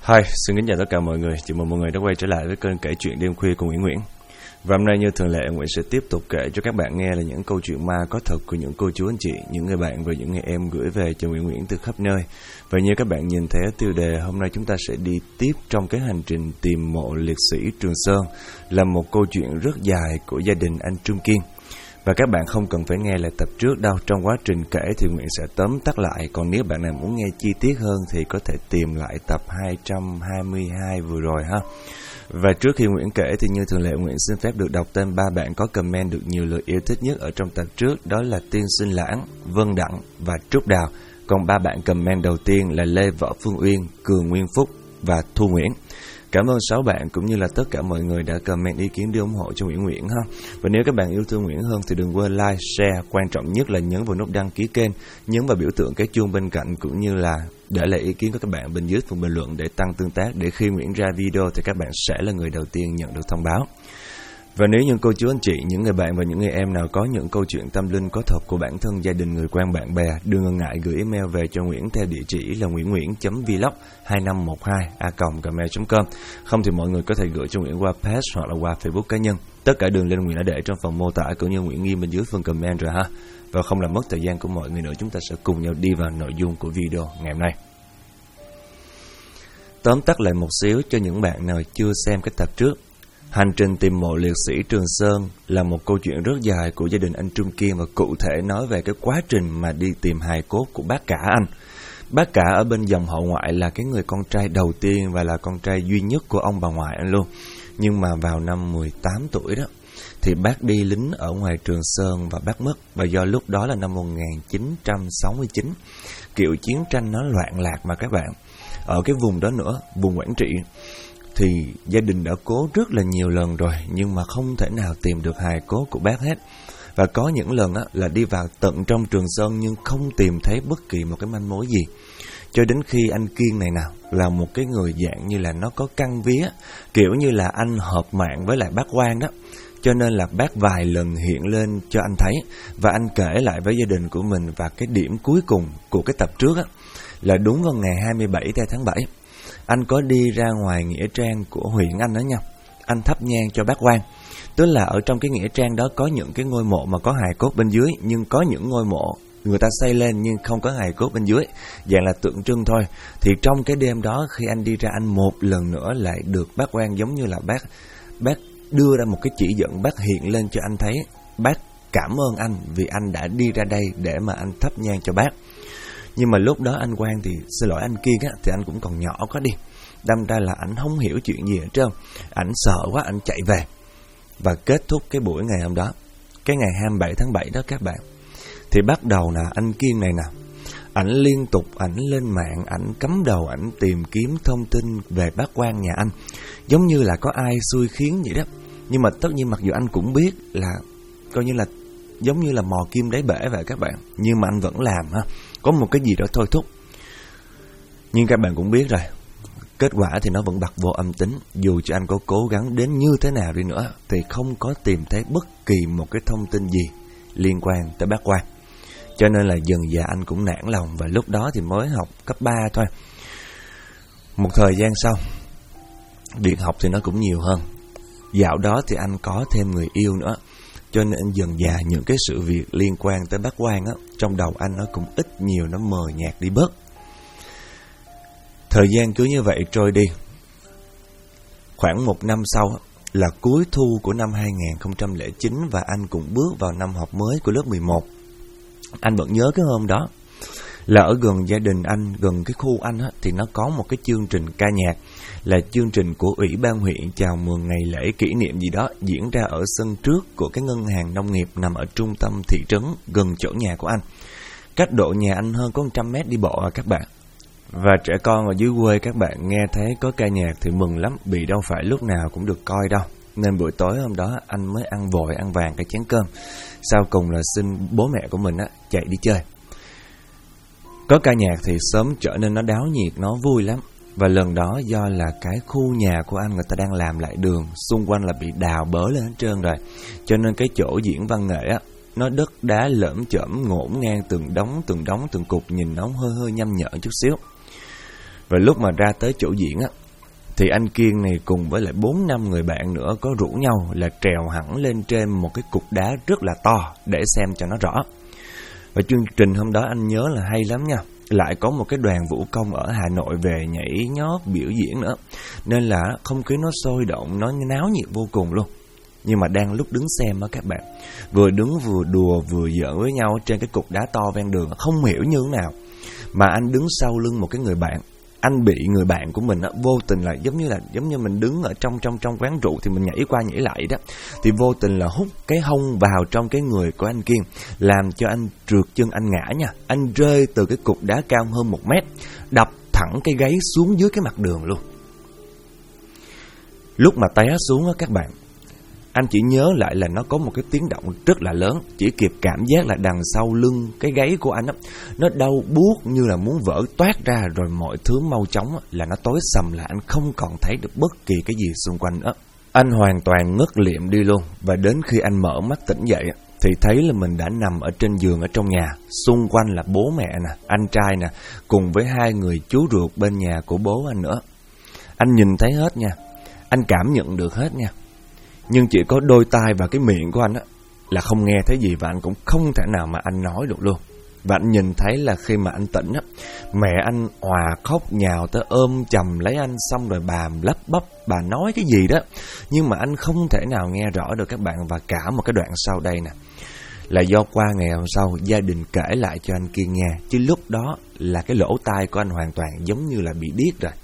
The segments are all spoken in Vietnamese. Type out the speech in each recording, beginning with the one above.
Hi, xin kính chào tất cả mọi người. Chào mừng mọi người đã quay trở lại với kênh kể chuyện đêm khuya của Nguyễn. Và hôm nay như thường lệ, Nguyễn sẽ tiếp tục kể cho các bạn nghe là những câu chuyện ma có thật của những cô chú anh chị, những người bạn và những người em gửi về cho Nguyễn từ khắp nơi. Và như các bạn nhìn thấy ở tiêu đề, hôm nay chúng ta sẽ đi tiếp trong cái hành trình tìm mộ liệt sĩ Trường Sơn, là một câu chuyện rất dài của gia đình anh Trung Kiên. Và các bạn không cần phải nghe lại tập trước đâu, trong quá trình kể thì Nguyễn sẽ tóm tắt lại. Còn nếu bạn nào muốn nghe chi tiết hơn thì có thể tìm lại tập 222 vừa rồi ha. Và trước khi Nguyễn kể thì như thường lệ, Nguyễn xin phép được đọc tên 3 bạn có comment được nhiều lời yêu thích nhất ở trong tập trước. Đó là Tiên Sinh Lãng, Vân Đặng và Trúc Đào. Còn 3 bạn comment đầu tiên là Lê Võ Phương Uyên, Cường Nguyên Phúc và Thu Nguyễn. Cảm ơn 6 bạn cũng như là tất cả mọi người đã comment ý kiến để ủng hộ cho Nguyễn ha. Và nếu các bạn yêu thương Nguyễn hơn thì đừng quên like, share, quan trọng nhất là nhấn vào nút đăng ký kênh, nhấn vào biểu tượng cái chuông bên cạnh, cũng như là để lại ý kiến của các bạn bên dưới phần bình luận để tăng tương tác, để khi Nguyễn ra video thì các bạn sẽ là người đầu tiên nhận được thông báo. Và nếu như cô chú anh chị, những người bạn và những người em nào có những câu chuyện tâm linh có thật của bản thân, gia đình, người quen, bạn bè, đừng ngần ngại gửi email về cho Nguyễn theo địa chỉ là nguyễn.vlog2512a@gmail.com. Không thì mọi người có thể gửi cho Nguyễn qua page hoặc là qua Facebook cá nhân. Tất cả đường link Nguyễn đã để trong phần mô tả cũng như Nguyễn ghi bên dưới phần comment rồi ha. Và không làm mất thời gian của mọi người nữa, chúng ta sẽ cùng nhau đi vào nội dung của video ngày hôm nay. Tóm tắt lại một xíu cho những bạn nào chưa xem cái tập trước. Hành trình tìm mộ liệt sĩ Trường Sơn là một câu chuyện rất dài của gia đình anh Trung Kiên, và cụ thể nói về cái quá trình mà đi tìm hài cốt của bác cả anh. Bác cả ở bên dòng họ ngoại là cái người con trai đầu tiên và là con trai duy nhất của ông bà ngoại anh luôn. Nhưng mà vào năm 18 tuổi đó thì bác đi lính ở ngoài Trường Sơn và bác mất. Và do lúc đó là năm 1969, kiểu chiến tranh nó loạn lạc mà các bạn. Ở cái vùng đó nữa, vùng Quảng Trị, thì gia đình đã cố rất là nhiều lần rồi nhưng mà không thể nào tìm được hài cốt của bác hết. Và có những lần á, là đi vào tận trong Trường Sơn nhưng không tìm thấy bất kỳ một cái manh mối gì. Cho đến khi anh Kiên này nào là một cái người dạng như là nó có căn vía, kiểu như là anh hợp mạng với lại bác Quang đó. Cho nên là bác vài lần hiện lên cho anh thấy, và anh kể lại với gia đình của mình. Và cái điểm cuối cùng của cái tập trước á, là đúng vào ngày 27 tháng 7, anh có đi ra ngoài nghĩa trang của huyện anh đó nha. Anh thắp nhang cho bác Quang. Tức là ở trong cái nghĩa trang đó có những cái ngôi mộ mà có hài cốt bên dưới, nhưng có những ngôi mộ người ta xây lên nhưng không có hài cốt bên dưới, dạng là tượng trưng thôi. Thì trong cái đêm đó, khi anh đi ra, anh một lần nữa lại được bác Quang giống như là bác đưa ra một cái chỉ dẫn, bác hiện lên cho anh thấy. Bác cảm ơn anh vì anh đã đi ra đây để mà anh thắp nhang cho bác. Nhưng mà lúc đó anh Quang thì, xin lỗi anh Kiên á, thì anh cũng còn nhỏ quá đi. Đâm ra là anh không hiểu chuyện gì hết trơn. Anh sợ quá, anh chạy về. Và kết thúc cái buổi ngày hôm đó, cái ngày 27 tháng 7 đó các bạn, thì bắt đầu là anh Kiên này nè, ảnh liên tục ảnh lên mạng, ảnh cắm đầu ảnh tìm kiếm thông tin về bác Quang nhà anh, giống như là có ai xui khiến vậy đó. Nhưng mà tất nhiên mặc dù anh cũng biết là coi như là giống như là mò kim đáy bể vậy các bạn, nhưng mà anh vẫn làm ha. Có một cái gì đó thôi thúc. Nhưng các bạn cũng biết rồi, kết quả thì nó vẫn bật vô âm tính. Dù cho anh có cố gắng đến như thế nào đi nữa thì không có tìm thấy bất kỳ một cái thông tin gì liên quan tới bác Quang. Cho nên là dần dà anh cũng nản lòng. Và lúc đó thì mới học cấp 3 thôi. Một thời gian sau, việc học thì nó cũng nhiều hơn. Dạo đó thì anh có thêm người yêu nữa. Cho nên dần dà những cái sự việc liên quan tới bác Quang á, trong đầu anh nó cũng ít nhiều nó mờ nhạt đi bớt. Thời gian cứ như vậy trôi đi. Khoảng một năm sau là cuối thu của năm 2009, và anh cũng bước vào năm học mới của lớp 11. Anh vẫn nhớ cái hôm đó là ở gần gia đình anh, gần cái khu anh á, thì nó có một cái chương trình ca nhạc, là chương trình của Ủy ban huyện chào mừng ngày lễ kỷ niệm gì đó, diễn ra ở sân trước của cái ngân hàng nông nghiệp nằm ở trung tâm thị trấn gần chỗ nhà của anh. Cách độ nhà anh hơn có 100 mét đi bộ à các bạn. Và trẻ con ở dưới quê các bạn nghe thấy có ca nhạc thì mừng lắm, vì đâu phải lúc nào cũng được coi đâu. Nên buổi tối hôm đó anh mới ăn vội ăn vàng cái chén cơm. Sau cùng là xin bố mẹ của mình á chạy đi chơi. Có ca nhạc thì sớm trở nên nó đáo nhiệt, nó vui lắm. Và lần đó do là cái khu nhà của anh người ta đang làm lại đường, xung quanh là bị đào bới lên hết trơn rồi. Cho nên cái chỗ diễn văn nghệ á, nó đất đá lởm chởm ngổn ngang từng đống từng cục, nhìn nó hơi nhăm nhở chút xíu. Và lúc mà ra tới chỗ diễn á, thì anh Kiên này cùng với lại 4-5 người bạn nữa có rủ nhau là trèo hẳn lên trên một cái cục đá rất là to để xem cho nó rõ. Và chương trình hôm đó anh nhớ là hay lắm nha. Lại có một cái đoàn vũ công ở Hà Nội về nhảy nhót biểu diễn nữa, nên là không khí nó sôi động, nó náo nhiệt vô cùng luôn. Nhưng mà đang lúc đứng xem á các bạn, vừa đứng vừa đùa vừa giỡn với nhau trên cái cục đá to ven đường, không hiểu như thế nào mà anh đứng sau lưng một cái người bạn. Anh bị người bạn của mình á, vô tình là giống như mình đứng ở trong quán rượu thì mình nhảy qua nhảy lại đó, thì vô tình là hút cái hông vào trong cái người của anh Kiên, làm cho anh trượt chân, anh ngã nha. Anh rơi từ cái cục đá cao hơn 1 mét, đập thẳng cái gáy xuống dưới cái mặt đường luôn. Lúc mà té xuống á các bạn, anh chỉ nhớ lại là nó có một cái tiếng động rất là lớn, chỉ kịp cảm giác là đằng sau lưng cái gáy của anh á, nó đau buốt như là muốn vỡ toát ra, rồi mọi thứ mau chóng là nó tối sầm, là anh không còn thấy được bất kỳ cái gì xung quanh nữa. Anh hoàn toàn ngất liệm đi luôn, và đến khi anh mở mắt tỉnh dậy thì thấy là mình đã nằm ở trên giường ở trong nhà. Xung quanh là bố mẹ nè, anh trai nè, cùng với 2 người chú ruột bên nhà của bố anh nữa. Anh nhìn thấy hết nha, anh cảm nhận được hết nha. Nhưng chỉ có đôi tai và cái miệng của anh á là không nghe thấy gì, và anh cũng không thể nào mà anh nói được luôn. Và anh nhìn thấy là khi mà anh tỉnh á, mẹ anh òa khóc nhào tới ôm chầm lấy anh, xong rồi bà lắp bắp, bà nói cái gì đó, nhưng mà anh không thể nào nghe rõ được các bạn. Và cả một cái đoạn sau đây nè, là do qua ngày hôm sau gia đình kể lại cho anh Kiên nghe, chứ lúc đó là cái lỗ tai của anh hoàn toàn giống như là bị điếc rồi.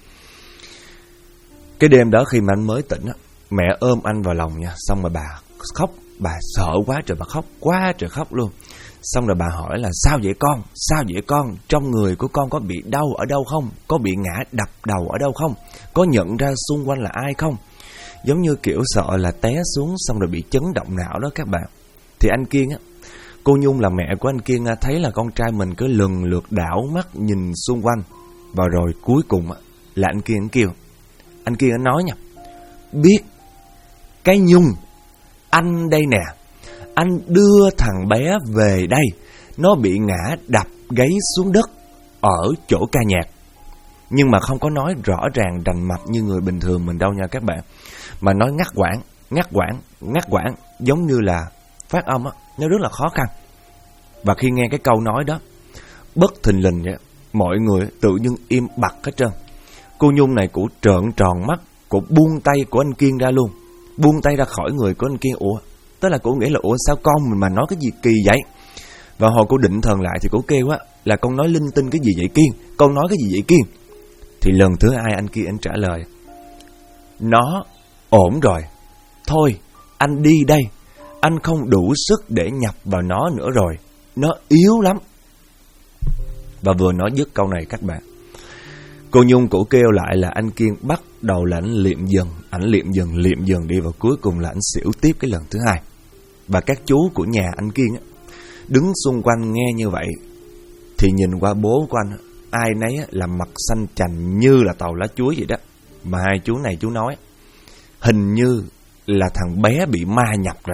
Cái đêm đó khi mà anh mới tỉnh á, mẹ ôm anh vào lòng nha, xong rồi bà khóc, bà sợ quá trời, bà khóc quá trời khóc luôn. Xong rồi bà hỏi là sao vậy con, sao vậy con, trong người của con có bị đau ở đâu không, có bị ngã đập đầu ở đâu không, có nhận ra xung quanh là ai không. Giống như kiểu sợ là té xuống xong rồi bị chấn động não đó các bạn. Thì anh Kiên á, cô Nhung là mẹ của anh Kiên thấy là con trai mình cứ lần lượt đảo mắt nhìn xung quanh, và rồi cuối cùng á là anh Kiên kêu, anh Kiên nói nha, biết cái Nhung, anh đây nè, anh đưa thằng bé về đây, nó bị ngã đập gáy xuống đất ở chỗ ca nhạc. Nhưng mà không có nói rõ ràng rành mạch như người bình thường mình đâu nha các bạn, mà nói ngắt quãng, giống như là phát âm á, nó rất là khó khăn. Và khi nghe cái câu nói đó, bất thình lình vậy, mọi người tự nhiên im bặt hết trơn. Cô Nhung này cũng trợn tròn mắt, cũng buông tay của anh Kiên ra luôn, buông tay ra khỏi người của anh Kiên. Ủa, tức là cô nghĩ là ủa sao con mình mà nói cái gì kỳ vậy? Và hồi cô định thần lại thì cô kêu á là con nói linh tinh cái gì vậy Kiên, con nói cái gì vậy Kiên? Thì lần thứ 2 anh Kiên anh trả lời, nó ổn rồi, thôi anh đi đây, anh không đủ sức để nhập vào nó nữa rồi, nó yếu lắm. Và vừa nói dứt câu này các bạn, cô Nhung cổ kêu lại là anh Kiên bắt đầu là anh liệm dần đi, và cuối cùng là anh xỉu tiếp cái lần thứ 2. Và các chú của nhà anh Kiên á, đứng xung quanh nghe như vậy thì nhìn qua bố của anh, ai nấy là mặt xanh chành như là tàu lá chuối vậy đó. Mà 2 chú này chú nói hình như là thằng bé bị ma nhập rồi.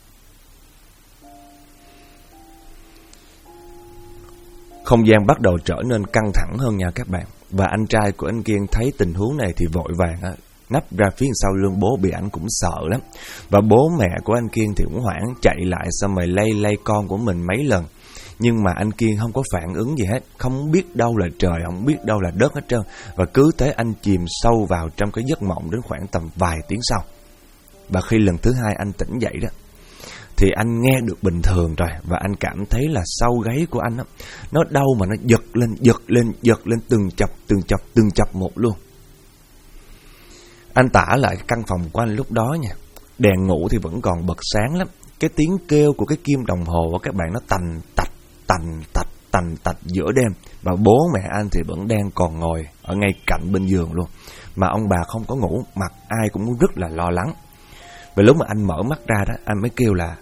Không gian bắt đầu trở nên căng thẳng hơn nha các bạn. Và anh trai của anh Kiên thấy tình huống này thì vội vàng nấp ra phía sau lưng bố, bị ảnh cũng sợ lắm. Và bố mẹ của anh Kiên thì cũng hoảng chạy lại, xong rồi lay con của mình mấy lần. Nhưng mà anh Kiên không có phản ứng gì hết, không biết đâu là trời, không biết đâu là đất hết trơn. Và cứ thế anh chìm sâu vào trong cái giấc mộng đến khoảng tầm vài tiếng sau. Và khi lần thứ 2 anh tỉnh dậy đó, thì anh nghe được bình thường rồi. Và anh cảm thấy là sau gáy của anh nó đau mà nó giật lên từng chập một luôn. Anh tả lại cái căn phòng của anh lúc đó nha, đèn ngủ thì vẫn còn bật sáng lắm. Cái tiếng kêu của cái kim đồng hồ của các bạn nó tành tạch giữa đêm. Và bố mẹ anh thì vẫn đang còn ngồi ở ngay cạnh bên giường luôn. Mà ông bà không có ngủ, mặt ai cũng rất là lo lắng. Và lúc mà anh mở mắt ra đó, anh mới kêu là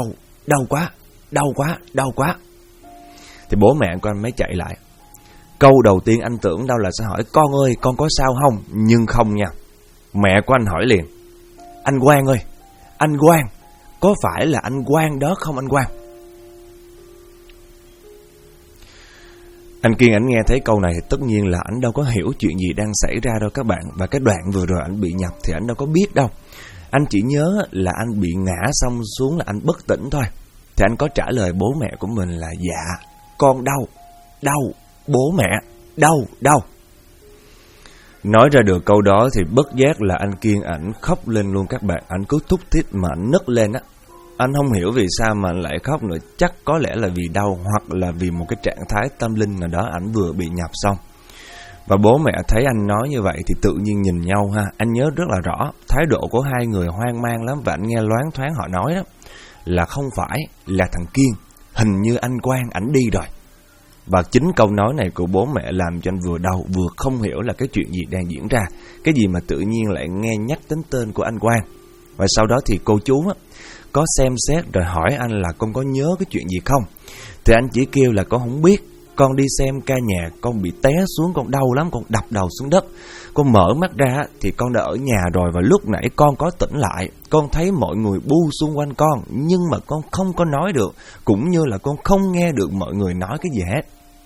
đau quá. Thì bố mẹ của anh mới chạy lại. Câu đầu tiên anh tưởng đâu là sẽ hỏi con ơi con có sao không, nhưng không nha. Mẹ của anh hỏi liền, anh Quang ơi, anh Quang, có phải là anh Quang đó không anh Quang? Anh Kiên ảnh nghe thấy câu này thì tất nhiên là ảnh đâu có hiểu chuyện gì đang xảy ra đâu các bạn. Và cái đoạn vừa rồi ảnh bị nhập thì ảnh đâu có biết đâu. Anh chỉ nhớ là anh bị ngã xong xuống là anh bất tỉnh thôi. Thì anh có trả lời bố mẹ của mình là dạ, con đau, bố mẹ, đau. Nói ra được câu đó thì bất giác là anh Kiên ảnh khóc lên luôn các bạn. Anh cứ thúc thiết mà anh nấc lên á. Anh không hiểu vì sao mà anh lại khóc nữa. Chắc có lẽ là vì đau hoặc là vì một cái trạng thái tâm linh nào đó ảnh vừa bị nhập xong. Và bố mẹ thấy anh nói như vậy thì tự nhiên nhìn nhau ha. Anh nhớ rất là rõ, thái độ của hai người hoang mang lắm. Và anh nghe loáng thoáng họ nói đó là không phải là thằng Kiên, hình như anh Quang ảnh đi rồi. Và chính câu nói này của bố mẹ làm cho anh vừa đau vừa không hiểu là cái chuyện gì đang diễn ra. Cái gì mà tự nhiên lại nghe nhắc đến tên của anh Quang. Và sau đó thì cô chú á, có xem xét rồi hỏi anh là con có nhớ cái chuyện gì không. Thì anh chỉ kêu là con không biết. Con đi xem ca nhạc, con bị té xuống, con đau lắm, con đập đầu xuống đất. Con mở mắt ra thì con đã ở nhà rồi. Và lúc nãy con có tỉnh lại, con thấy mọi người bu xung quanh con, nhưng mà con không có nói được, cũng như là con không nghe được mọi người nói cái gì hết.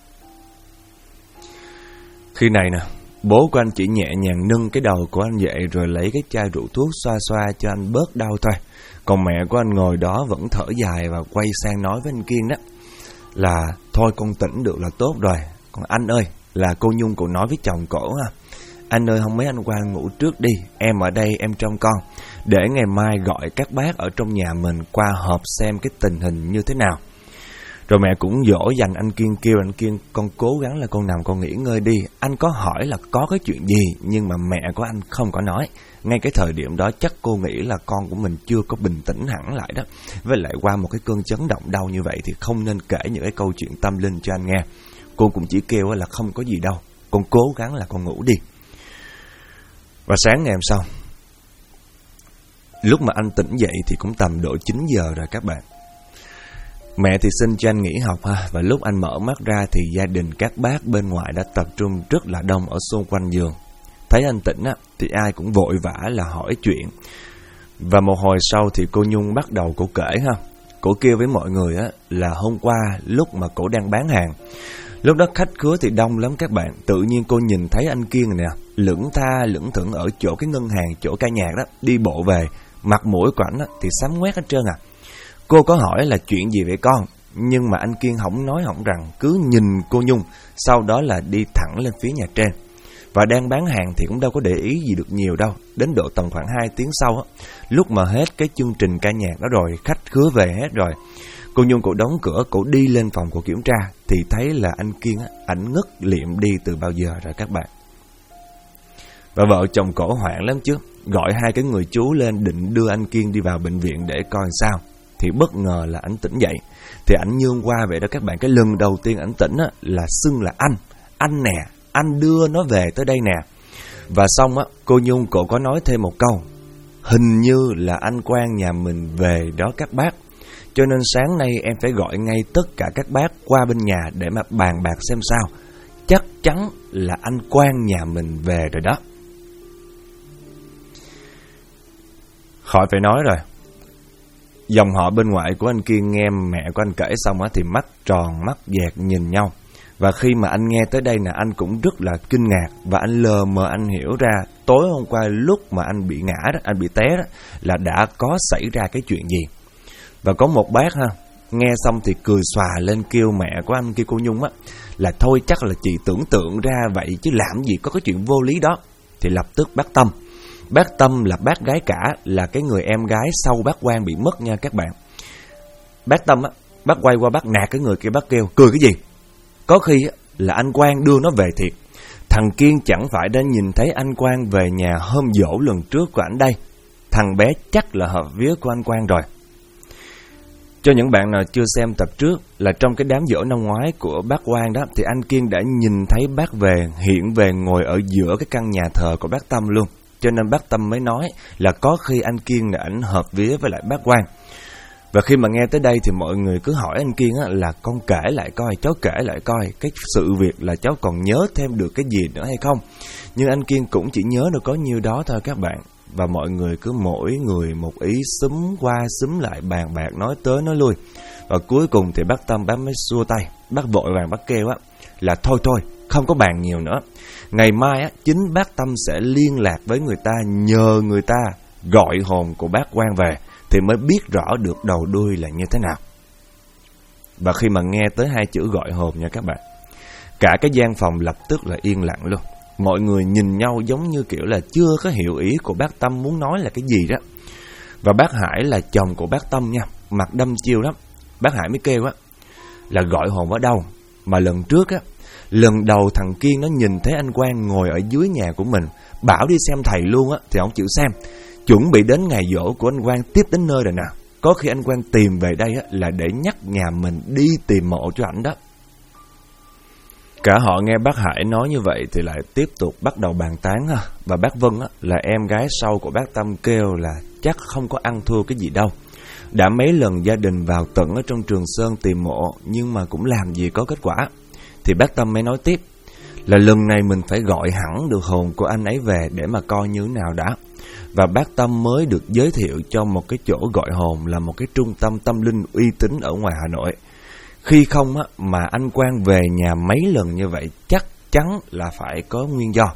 Khi này nè, bố của anh chỉ nhẹ nhàng nâng cái đầu của anh dậy rồi lấy cái chai rượu thuốc xoa xoa cho anh bớt đau thôi. Còn mẹ của anh ngồi đó vẫn thở dài và quay sang nói với anh Kiên đó là thôi con tỉnh được là tốt rồi. Còn anh ơi, là cô Nhung cô nói với chồng cổ ha, anh ơi không mấy anh qua ngủ trước đi, em ở đây em trông con, để ngày mai gọi các bác ở trong nhà mình qua họp xem cái tình hình như thế nào. Rồi mẹ cũng dỗ dành anh Kiên, kêu anh Kiên con cố gắng là con nằm con nghỉ ngơi đi. Anh có hỏi là có cái chuyện gì, nhưng mà mẹ của anh không có nói. Ngay cái thời điểm đó chắc cô nghĩ là con của mình chưa có bình tĩnh hẳn lại đó. Với lại qua một cái cơn chấn động đau như vậy thì không nên kể những cái câu chuyện tâm linh cho anh nghe. Cô cũng chỉ kêu là không có gì đâu, con cố gắng là con ngủ đi. Và sáng ngày hôm sau, lúc mà anh tỉnh dậy thì cũng tầm độ 9 giờ rồi các bạn. Mẹ thì xin cho anh nghỉ học ha. Và lúc anh mở mắt ra thì gia đình các bác bên ngoài đã tập trung rất là đông ở xung quanh giường. Thấy anh tỉnh á, thì ai cũng vội vã là hỏi chuyện. Và một hồi sau thì cô Nhung bắt đầu cổ kể ha. Cổ kêu với mọi người á, là hôm qua lúc mà cổ đang bán hàng, lúc đó khách khứa thì đông lắm các bạn. Tự nhiên cô nhìn thấy anh Kiên nè, lững tha lững thững ở chỗ cái ngân hàng, chỗ ca nhạc đó, đi bộ về. Mặt mũi của ảnh á, thì xám ngoét hết trơn à. Cô có hỏi là chuyện gì vậy con, nhưng mà anh Kiên không nói hỏng rằng, cứ nhìn cô Nhung, sau đó là đi thẳng lên phía nhà trên. Và đang bán hàng thì cũng đâu có để ý gì được nhiều đâu. Đến độ tầm khoảng 2 tiếng sau á, lúc mà hết cái chương trình ca nhạc đó rồi, khách khứa về hết rồi, cô Nhung cổ đóng cửa, cổ đi lên phòng cổ kiểm tra thì thấy là anh Kiên á, ảnh ngất liệm đi từ bao giờ rồi các bạn. Và vợ chồng cổ hoảng lắm chứ, gọi 2 cái người chú lên định đưa anh Kiên đi vào bệnh viện để coi sao. Thì bất ngờ là ảnh tỉnh dậy. Thì ảnh nhương qua vậy đó các bạn. Cái lần đầu tiên ảnh tỉnh á, là xưng là anh nè, anh đưa nó về tới đây nè. Và xong á, cô Nhung cổ có nói thêm một câu, hình như là anh Quang nhà mình về đó các bác, cho nên sáng nay em phải gọi ngay tất cả các bác qua bên nhà để mà bàn bạc xem sao. Chắc chắn là anh Quang nhà mình về rồi đó. Khỏi phải nói rồi, dòng họ bên ngoại của anh Kiên nghe mẹ của anh kể xong á thì mắt tròn mắt dẹt nhìn nhau. Và khi mà anh nghe tới đây nè, anh cũng rất là kinh ngạc. Và anh lờ mờ anh hiểu ra tối hôm qua lúc mà anh bị ngã đó, anh bị té đó, là đã có xảy ra cái chuyện gì. Và có một bác ha, nghe xong thì cười xòa lên kêu mẹ của anh kia cô Nhung á, là thôi chắc là chị tưởng tượng ra vậy chứ làm gì có cái chuyện vô lý đó. Thì lập tức bác Tâm là bác gái cả, là cái người em gái sau bác Quang bị mất nha các bạn. Bác Tâm á, bác quay qua bác nạt cái người kia, bác kêu cười cái gì, có khi á, là anh Quang đưa nó về thiệt. Thằng Kiên chẳng phải đã nhìn thấy anh Quang về nhà hôm giỗ lần trước của ảnh đây. Thằng bé chắc là hợp vía của anh Quang rồi. Cho những bạn nào chưa xem tập trước, là trong cái đám giỗ năm ngoái của bác Quang đó, thì anh Kiên đã nhìn thấy bác về, hiện về ngồi ở giữa cái căn nhà thờ của bác Tâm luôn. Cho nên bác Tâm mới nói là có khi anh Kiên là ảnh hợp vía với lại bác Quang. Và khi mà nghe tới đây thì mọi người cứ hỏi anh Kiên á, là con kể lại coi, cháu kể lại coi cái sự việc là cháu còn nhớ thêm được cái gì nữa hay không. Nhưng anh Kiên cũng chỉ nhớ được có nhiêu đó thôi các bạn. Và mọi người cứ mỗi người một ý, xúm qua xúm lại, bàn bạc nói tới nói lui. Và cuối cùng thì bác Tâm bác mới xua tay, bác vội vàng bác kêu á là thôi, không có bàn nhiều nữa. Ngày mai á, chính bác Tâm sẽ liên lạc với người ta, nhờ người ta gọi hồn của bác Quang về thì mới biết rõ được đầu đuôi là như thế nào. Và khi mà nghe tới hai chữ gọi hồn nha các bạn, cả cái gian phòng lập tức là yên lặng luôn. Mọi người nhìn nhau giống như kiểu là chưa có hiểu ý của bác Tâm muốn nói là cái gì đó. Và bác Hải là chồng của bác Tâm nha, mặt đăm chiêu lắm. Bác Hải mới kêu á là gọi hồn ở đâu. Mà lần trước á, lần đầu thằng Kiên nó nhìn thấy anh Quang ngồi ở dưới nhà của mình, bảo đi xem thầy luôn á, thì ông chịu xem. Chuẩn bị đến ngày giỗ của anh Quang tiếp đến nơi rồi nè. Có khi anh Quang tìm về đây á, là để nhắc nhà mình đi tìm mộ cho ảnh đó. Cả họ nghe bác Hải nói như vậy thì lại tiếp tục bắt đầu bàn tán ha. Và bác Vân á, là em gái sau của bác Tâm kêu là chắc không có ăn thua cái gì đâu. Đã mấy lần gia đình vào tận ở trong Trường Sơn tìm mộ nhưng mà cũng làm gì có kết quả. Thì bác Tâm mới nói tiếp là lần này mình phải gọi hẳn được hồn của anh ấy về để mà coi như thế nào đã. Và bác Tâm mới được giới thiệu cho một cái chỗ gọi hồn là một cái trung tâm tâm linh uy tín ở ngoài Hà Nội. Khi không á, mà anh Quang về nhà mấy lần như vậy chắc chắn là phải có nguyên do.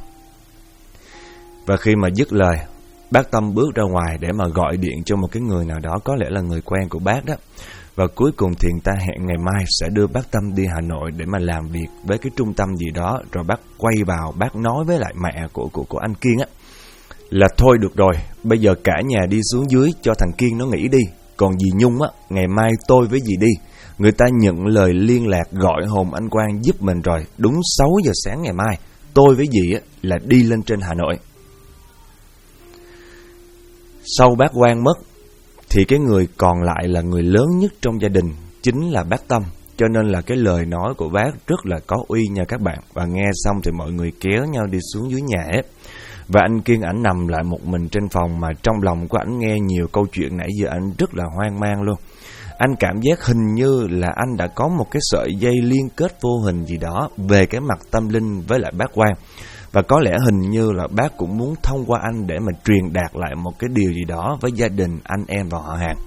Và khi mà dứt lời, bác Tâm bước ra ngoài để mà gọi điện cho một cái người nào đó, có lẽ là người quen của bác đó. Và cuối cùng thì người ta hẹn ngày mai sẽ đưa bác Tâm đi Hà Nội để mà làm việc với cái trung tâm gì đó. Rồi bác quay vào, bác nói với lại mẹ của anh Kiên á là thôi được rồi, bây giờ cả nhà đi xuống dưới cho thằng Kiên nó nghỉ đi. Còn dì Nhung á, ngày mai tôi với dì đi. Người ta nhận lời liên lạc gọi hồn anh Quang giúp mình rồi. Đúng 6 giờ sáng ngày mai, tôi với dì á, là đi lên trên Hà Nội. Sau bác Quang mất thì cái người còn lại là người lớn nhất trong gia đình, chính là bác Tâm. Cho nên là cái lời nói của bác rất là có uy nha các bạn. Và nghe xong thì mọi người kéo nhau đi xuống dưới nhà hết. Và anh Kiên ảnh nằm lại một mình trên phòng, mà trong lòng của ảnh nghe nhiều câu chuyện nãy giờ ảnh rất là hoang mang luôn. Anh cảm giác hình như là anh đã có một cái sợi dây liên kết vô hình gì đó về cái mặt tâm linh với lại bác Quang. Và có lẽ hình như là bác cũng muốn thông qua anh để mà truyền đạt lại một cái điều gì đó với gia đình, anh em và họ hàng.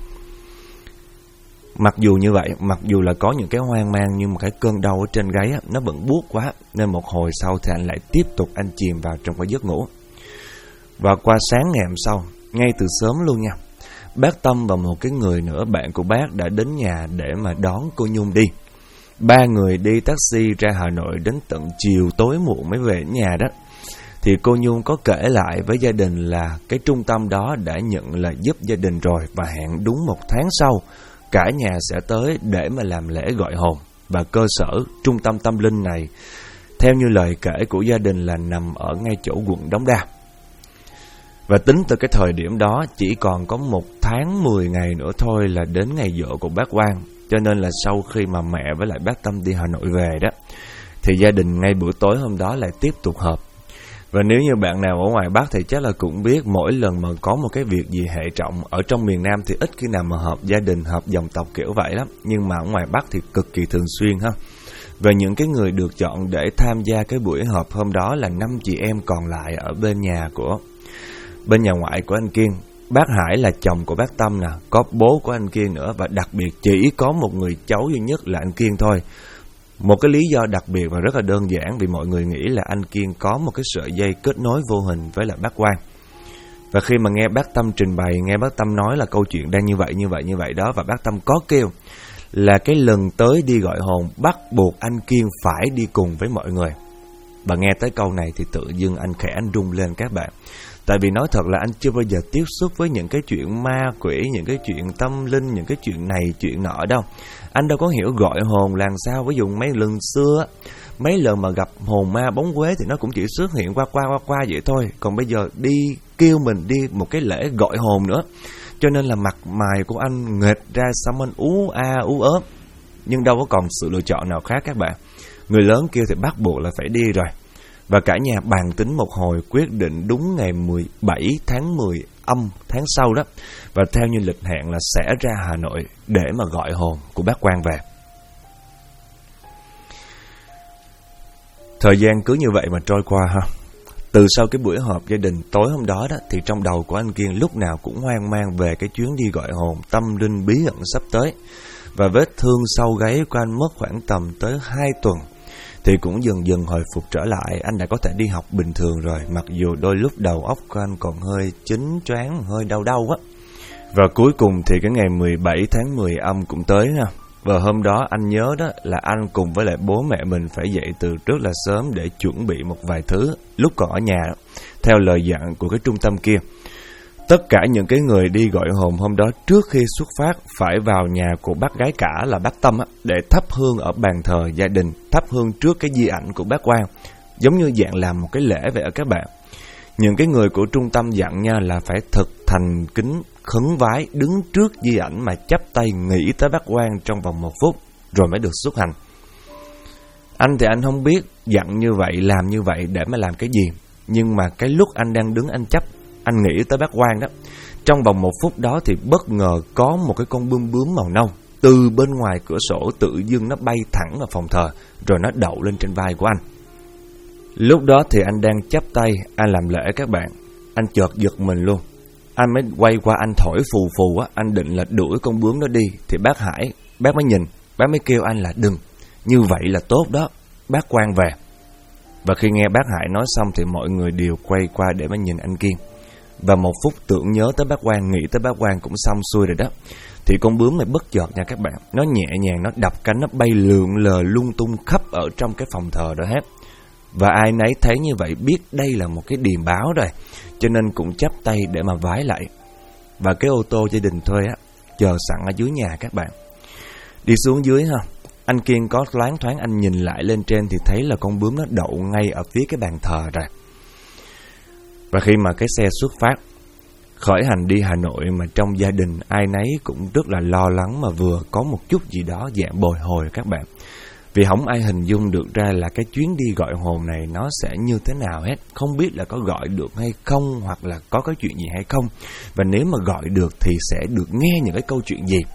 Mặc dù như vậy, mặc dù là có những cái hoang mang, nhưng mà cái cơn đau ở trên gáy á, nó vẫn buốt quá. Nên một hồi sau thì anh lại tiếp tục anh chìm vào trong cái giấc ngủ. Và qua sáng ngày hôm sau, ngay từ sớm luôn nha, bác Tâm và một cái người nữa bạn của bác đã đến nhà để mà đón cô Nhung đi. 3 người đi taxi ra Hà Nội đến tận chiều tối muộn mới về nhà đó. Thì cô Nhung có kể lại với gia đình là cái trung tâm đó đã nhận lời giúp gia đình rồi, và hẹn đúng 1 tháng sau cả nhà sẽ tới để mà làm lễ gọi hồn. Và cơ sở trung tâm tâm linh này, theo như lời kể của gia đình, là nằm ở ngay chỗ quận Đống Đa. Và tính từ cái thời điểm đó chỉ còn có 1 tháng 10 ngày nữa thôi là đến ngày giỗ của bác Quang. Cho nên là sau khi mà mẹ với lại bác Tâm đi Hà Nội về đó, thì gia đình ngay buổi tối hôm đó lại tiếp tục họp. Và nếu như bạn nào ở ngoài Bắc thì chắc là cũng biết, mỗi lần mà có một cái việc gì hệ trọng ở trong miền Nam thì ít khi nào mà họp gia đình, họp dòng tộc kiểu vậy lắm. Nhưng mà ở ngoài Bắc thì cực kỳ thường xuyên ha. Và những cái người được chọn để tham gia cái buổi họp hôm đó là 5 chị em còn lại ở bên nhà ngoại của anh Kiên. Bác Hải là chồng của bác Tâm nè, có bố của anh Kiên nữa, và đặc biệt chỉ có một người cháu duy nhất là anh Kiên thôi. Một cái lý do đặc biệt và rất là đơn giản, vì mọi người nghĩ là anh Kiên có một cái sợi dây kết nối vô hình với lại bác Quang. Và khi mà nghe bác Tâm trình bày, nghe bác Tâm nói là câu chuyện đang như vậy đó, và bác Tâm có kêu là cái lần tới đi gọi hồn bắt buộc anh Kiên phải đi cùng với mọi người. Và nghe tới câu này thì tự dưng anh khẽ anh rung lên các bạn. Tại vì nói thật là anh chưa bao giờ tiếp xúc với những cái chuyện ma quỷ, những cái chuyện tâm linh, những cái chuyện này chuyện nọ đâu. Anh đâu có hiểu gọi hồn làm sao. Ví dụ mấy lần xưa, mấy lần mà gặp hồn ma bóng quế thì nó cũng chỉ xuất hiện qua vậy thôi. Còn bây giờ đi kêu mình đi một cái lễ gọi hồn nữa. Cho nên là mặt mày của anh nghệt ra, xong anh ú ớt. Nhưng đâu có còn sự lựa chọn nào khác các bạn. Người lớn kêu thì bắt buộc là phải đi rồi. Và cả nhà bàn tính một hồi, quyết định đúng ngày 17 tháng 10 âm tháng sau đó, và theo như lịch hẹn là sẽ ra Hà Nội để mà gọi hồn của bác Quang về. Thời gian cứ như vậy mà trôi qua ha. Từ sau cái buổi họp gia đình tối hôm đó thì trong đầu của anh Kiên lúc nào cũng hoang mang về cái chuyến đi gọi hồn tâm linh bí ẩn sắp tới. Và vết thương sau gáy của anh mất khoảng tầm tới 2 tuần thì cũng dần dần hồi phục trở lại. Anh đã có thể đi học bình thường rồi, mặc dù đôi lúc đầu óc của anh còn hơi chín choáng, hơi đau á. Và cuối cùng thì cái ngày 17 tháng 10 âm cũng tới nè. Và hôm đó anh nhớ đó là anh cùng với lại bố mẹ mình phải dậy từ rất là sớm để chuẩn bị một vài thứ lúc còn ở nhà, theo lời dặn của cái trung tâm kia. Tất cả những cái người đi gọi hồn hôm đó trước khi xuất phát phải vào nhà của bác gái cả là bác Tâm để thắp hương ở bàn thờ gia đình, thắp hương trước cái di ảnh của bác Quang, giống như dạng làm một cái lễ vậy ở các bạn. Những cái người của trung tâm dặn nha là phải thực thành kính khấn vái, đứng trước di ảnh mà chắp tay nghĩ tới bác Quang trong vòng 1 phút rồi mới được xuất hành. Anh thì anh không biết dặn như vậy, làm như vậy để mà làm cái gì, nhưng mà cái lúc anh đang đứng anh chắp, anh nghĩ tới bác Quang đó, trong vòng 1 phút đó thì bất ngờ có một cái con bướm màu nâu từ bên ngoài cửa sổ tự dưng nó bay thẳng vào phòng thờ, rồi nó đậu lên trên vai của anh. Lúc đó thì anh đang chắp tay, anh làm lễ các bạn, anh chợt giật mình luôn. Anh mới quay qua anh thổi phù phù á, anh định là đuổi con bướm đó đi, thì bác Hải, bác mới nhìn, bác mới kêu anh là đừng, như vậy là tốt đó, bác Quang về. Và khi nghe bác Hải nói xong thì mọi người đều quay qua để mà nhìn anh Kiên. Và 1 phút tưởng nhớ tới bác Quang, nghĩ tới bác Quang cũng xong xuôi rồi đó, thì con bướm này bất chợt nha các bạn, nó nhẹ nhàng, nó đập cánh, nó bay lượn lờ lung tung khắp ở trong cái phòng thờ đó hết. Và ai nấy thấy như vậy biết đây là một cái điềm báo rồi, cho nên cũng chắp tay để mà vái lại. Và cái ô tô gia đình thuê á chờ sẵn ở dưới nhà các bạn. Đi xuống dưới ha, anh Kiên có loáng thoáng anh nhìn lại lên trên thì thấy là con bướm nó đậu ngay ở phía cái bàn thờ rồi. Và khi mà cái xe xuất phát khởi hành đi Hà Nội, mà trong gia đình ai nấy cũng rất là lo lắng, mà vừa có một chút gì đó dạng bồi hồi các bạn. Vì không ai hình dung được ra là cái chuyến đi gọi hồn này nó sẽ như thế nào hết. Không biết là có gọi được hay không, hoặc là có cái chuyện gì hay không. Và nếu mà gọi được thì sẽ được nghe những cái câu chuyện gì.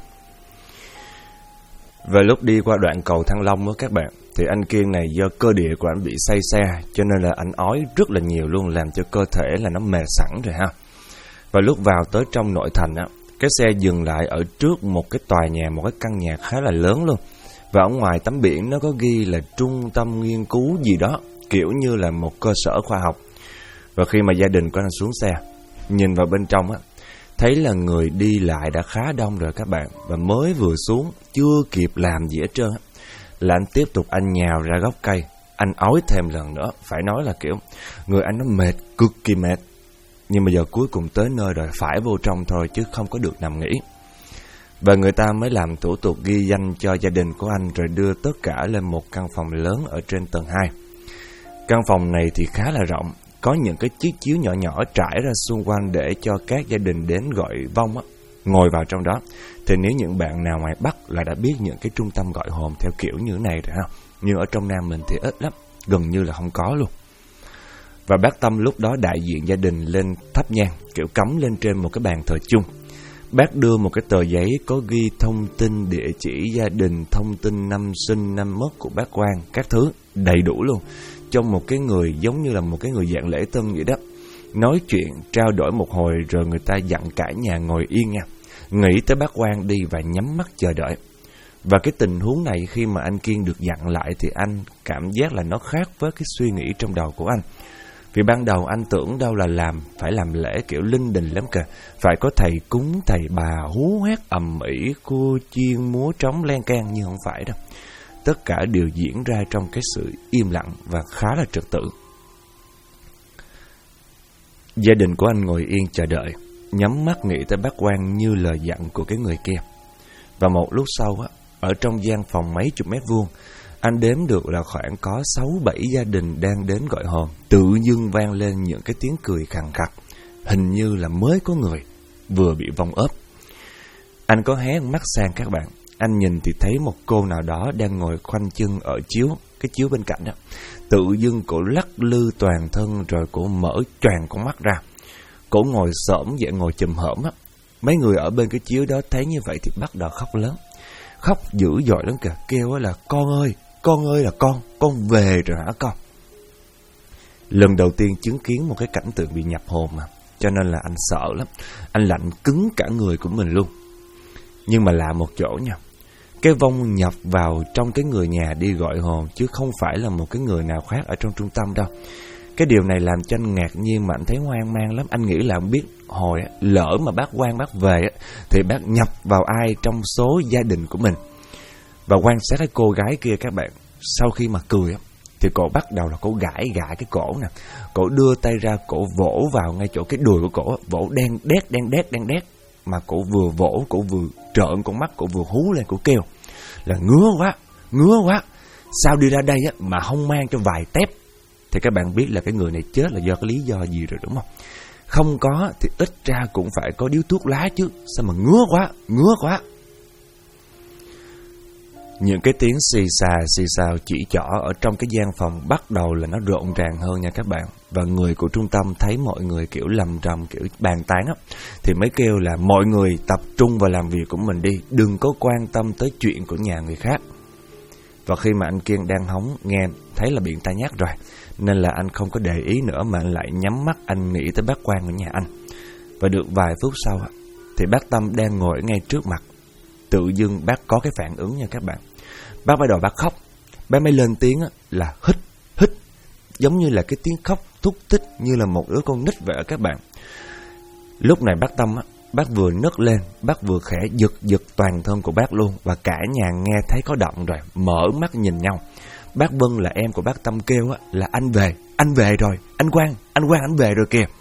Và lúc đi qua đoạn cầu Thăng Long đó các bạn, thì anh Kiên này do cơ địa của anh bị say xe, cho nên là anh ói rất là nhiều luôn, làm cho cơ thể là nó mệt sẵn rồi ha. Và lúc vào tới trong nội thành á, cái xe dừng lại ở trước một cái tòa nhà, một cái căn nhà khá là lớn luôn. Và ở ngoài tấm biển nó có ghi là trung tâm nghiên cứu gì đó, kiểu như là một cơ sở khoa học. Và khi mà gia đình của anh xuống xe, nhìn vào bên trong á, thấy là người đi lại đã khá đông rồi các bạn. Và mới vừa xuống, chưa kịp làm gì hết trơn á, là anh tiếp tục anh nhào ra gốc cây, anh ói thêm lần nữa. Phải nói là kiểu người anh nó mệt, cực kỳ mệt. Nhưng mà giờ cuối cùng tới nơi rồi, phải vô trong thôi chứ không có được nằm nghỉ. Và người ta mới làm thủ tục ghi danh cho gia đình của anh, rồi đưa tất cả lên một căn phòng lớn ở trên tầng 2. Căn phòng này thì khá là rộng, có những cái chiếc chiếu nhỏ nhỏ trải ra xung quanh để cho các gia đình đến gọi vong á, ngồi vào trong đó. Thì nếu những bạn nào ngoài Bắc là đã biết những cái trung tâm gọi hồn theo kiểu như thế này rồi ha. Nhưng ở trong Nam mình thì ít lắm, gần như là không có luôn. Và bác Tâm lúc đó đại diện gia đình lên thắp nhang, kiểu cắm lên trên một cái bàn thờ chung. Bác đưa một cái tờ giấy có ghi thông tin địa chỉ gia đình, thông tin năm sinh năm mất của bác Quang, các thứ đầy đủ luôn, trong một cái người giống như là một cái người dạng lễ tân vậy đó. Nói chuyện, trao đổi một hồi rồi người ta dặn cả nhà ngồi yên nha, nghĩ tới bác Quang đi và nhắm mắt chờ đợi. Và cái tình huống này khi mà anh Kiên được dặn lại thì anh cảm giác là nó khác với cái suy nghĩ trong đầu của anh. Vì ban đầu anh tưởng đâu là phải làm lễ kiểu linh đình lắm kìa, phải có thầy cúng, thầy bà hú hét ầm ĩ, cô chiên múa trống len keng, nhưng không phải đâu. Tất cả đều diễn ra trong cái sự im lặng và khá là trật tự. Gia đình của anh ngồi yên chờ đợi, nhắm mắt nghĩ tới bác Quang như lời dặn của cái người kia. Và một lúc sau á, ở trong gian phòng mấy chục mét vuông, anh đếm được là khoảng có 6-7 gia đình đang đến gọi hồn. Tự dưng vang lên những cái tiếng cười khàn khặt, hình như là mới có người vừa bị vong ốp. Anh có hé mắt sang các bạn, anh nhìn thì thấy một cô nào đó đang ngồi khoanh chân ở cái chiếu bên cạnh đó. Tự dưng cổ lắc lư toàn thân rồi cổ mở choàng con mắt ra. Cổ ngồi xổm vậy, ngồi chùm hổm á. Mấy người ở bên cái chiếu đó thấy như vậy thì bắt đầu khóc lớn. Khóc dữ dội lắm kìa, kêu là con ơi là con về rồi hả con. Lần đầu tiên chứng kiến một cái cảnh tượng bị nhập hồn mà, cho nên là anh sợ lắm. Anh lạnh cứng cả người của mình luôn. Nhưng mà lạ một chỗ nha, cái vong nhập vào trong cái người nhà đi gọi hồn, chứ không phải là một cái người nào khác ở trong trung tâm đâu. Cái điều này làm cho anh ngạc nhiên mà anh thấy hoang mang lắm. Anh nghĩ là không biết hồi lỡ mà bác Quang bác về thì bác nhập vào ai trong số gia đình của mình. Và quan sát cái cô gái kia các bạn, sau khi mà cười thì cổ bắt đầu là cổ gãi cái cổ nè. Cổ đưa tay ra, cổ vỗ vào ngay chỗ cái đùi của cổ, vỗ đen đét. Mà cổ vừa vỗ, cổ vừa trợn con mắt, cổ vừa hú lên, cổ kêu là ngứa quá, sao đi ra đây mà không mang cho vài tép. Thì các bạn biết là cái người này chết là do cái lý do gì rồi đúng không? Không có thì ít ra cũng phải có điếu thuốc lá chứ, sao mà ngứa quá. Những cái tiếng xì xào chỉ trỏ ở trong cái gian phòng bắt đầu là nó rộn ràng hơn nha các bạn. Và người của trung tâm thấy mọi người kiểu lầm rầm, kiểu bàn tán thì mới kêu là mọi người tập trung vào làm việc của mình đi, đừng có quan tâm tới chuyện của nhà người khác. Và khi mà anh Kiên đang hóng nghe thấy là bị tai nhát rồi, nên là anh không có để ý nữa mà anh lại nhắm mắt anh nghĩ tới bác Quang ở nhà anh. Và được vài phút sau thì bác Tâm đang ngồi ngay trước mặt. Tự dưng bác có cái phản ứng nha các bạn. Bác bắt đầu bác khóc. Bác mới lên tiếng là hít, giống như là cái tiếng khóc thúc thích như là một đứa con nít vậy các bạn. Lúc này bác Tâm bác vừa nấc lên, bác vừa khẽ giật toàn thân của bác luôn. Và cả nhà nghe thấy có động rồi, mở mắt nhìn nhau. Bác Vân là em của bác Tâm kêu là anh về rồi, anh Quang anh về rồi kìa.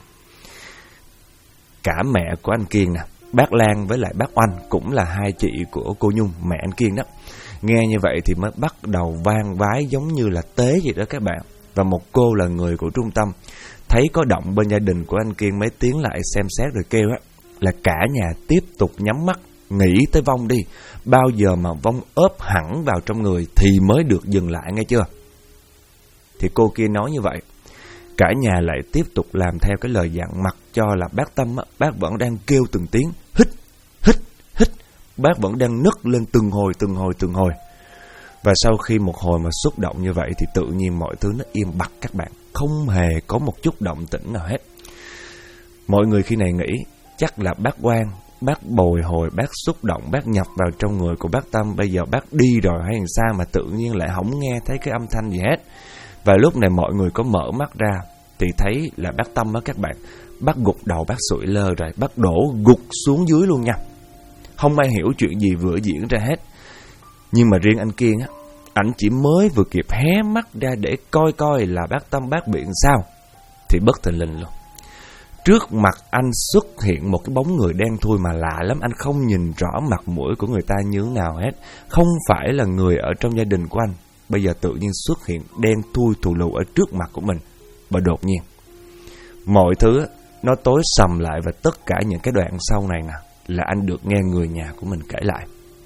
Cả mẹ của anh Kiên nè, bác Lan với lại bác Oanh cũng là hai chị của cô Nhung, mẹ anh Kiên đó. Nghe như vậy thì mới bắt đầu vang vái giống như là tế vậy đó các bạn. Và một cô là người của trung tâm thấy có động bên gia đình của anh Kiên mới tiến lại xem xét rồi kêu là cả nhà tiếp tục nhắm mắt, nghĩ tới vong đi. Bao giờ mà vong ốp hẳn vào trong người thì mới được dừng lại, nghe chưa? Thì cô kia nói như vậy. Cả nhà lại tiếp tục làm theo cái lời dặn, mặc cho là bác Tâm bác vẫn đang kêu từng tiếng hít. Bác vẫn đang nấc lên từng hồi. Và sau khi một hồi mà xúc động như vậy thì tự nhiên mọi thứ nó im bặt các bạn. Không hề có một chút động tĩnh nào hết. Mọi người khi này nghĩ chắc là bác Quang, bác bồi hồi, bác xúc động, bác nhập vào trong người của bác Tâm. Bây giờ bác đi rồi hay làm sao mà tự nhiên lại không nghe thấy cái âm thanh gì hết. Và lúc này mọi người có mở mắt ra thì thấy là bác Tâm các bạn, bác gục đầu, bác sụi lơ rồi, bác đổ gục xuống dưới luôn nha. Không ai hiểu chuyện gì vừa diễn ra hết. Nhưng mà riêng anh Kiên ảnh chỉ mới vừa kịp hé mắt ra để coi là bác Tâm bác bị sao thì bất thình lình luôn. Trước mặt anh xuất hiện một cái bóng người đen thui mà lạ lắm. Anh không nhìn rõ mặt mũi của người ta như thế nào hết. Không phải là người ở trong gia đình của anh. Bây giờ tự nhiên xuất hiện đen thui thù lù ở trước mặt của mình. Và đột nhiên mọi thứ nó tối sầm lại. Và tất cả những cái đoạn sau này nè là anh được nghe người nhà của mình kể lại.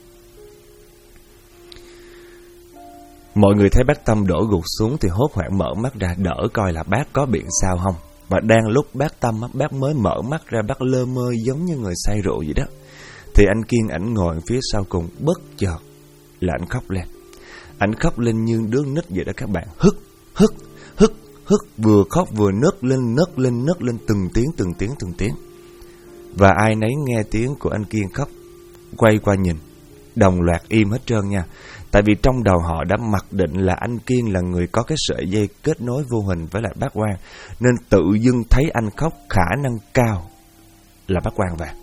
Mọi người thấy bác Tâm đổ gục xuống thì hốt hoảng mở mắt ra đỡ coi là bác có bị sao không. Và đang lúc bác Tâm bác mới mở mắt ra, bác lơ mơ giống như người say rượu vậy đó. Thì anh Kiên ảnh ngồi phía sau cùng, bất chợt là anh khóc lên. Anh khóc lên như đứa nít vậy đó các bạn. Hức, vừa khóc vừa nấc lên từng tiếng. Và ai nấy nghe tiếng của anh Kiên khóc quay qua nhìn, đồng loạt im hết trơn nha. Tại vì trong đầu họ đã mặc định là anh Kiên là người có cái sợi dây kết nối vô hình với lại bác Quang, nên tự dưng thấy anh khóc khả năng cao là bác Quang về.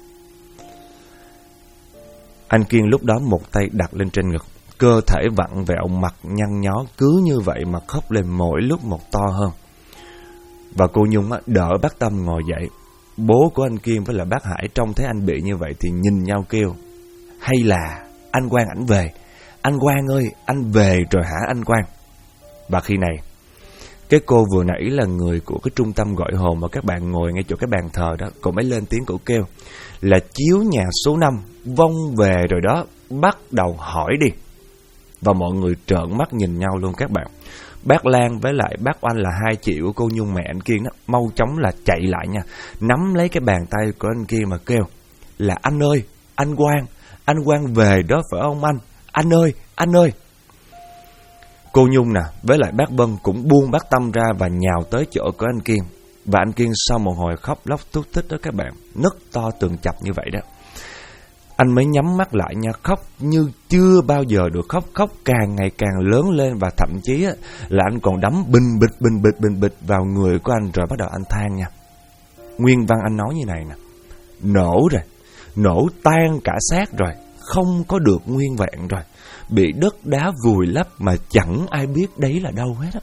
Anh Kiên lúc đó một tay đặt lên trên ngực, cơ thể vặn vẹo, mặt nhăn nhó, cứ như vậy mà khóc lên mỗi lúc một to hơn. Và cô Nhung đỡ bác Tâm ngồi dậy. Bố của anh Kiên với lại bác Hải trông thấy anh bị như vậy thì nhìn nhau kêu, hay là anh Quang ảnh về. Anh Quang ơi, anh về rồi hả anh Quang? Và khi này, cái cô vừa nãy là người của cái trung tâm gọi hồn mà các bạn ngồi ngay chỗ cái bàn thờ đó, cô mới lên tiếng, cổ kêu là chiếu nhà số 5, vong về rồi đó. bắt đầu hỏi đi. Và mọi người trợn mắt nhìn nhau luôn các bạn. Bác Lan với lại bác Oanh là hai chị của cô Nhung mẹ anh Kiên đó, mau chóng là chạy lại nha, nắm lấy cái bàn tay của anh Kiên mà kêu là anh ơi, anh Quang về đó phải không anh ơi, anh ơi. Cô Nhung nè, với lại bác Vân cũng buông bác Tâm ra và nhào tới chỗ của anh Kiên. Và anh Kiên sau một hồi khóc lóc thút thít đó các bạn, nấc to từng chập như vậy đó. Anh mới nhắm mắt lại nha, khóc như chưa bao giờ được khóc, khóc càng ngày càng lớn lên. Và thậm chí là anh còn đấm bình bịch vào người của anh. Rồi bắt đầu anh than nha. Nguyên văn anh nói như này nè: nổ rồi, nổ tan cả xác rồi, không có được nguyên vẹn rồi, bị đất đá vùi lấp mà chẳng ai biết đấy là đâu hết á.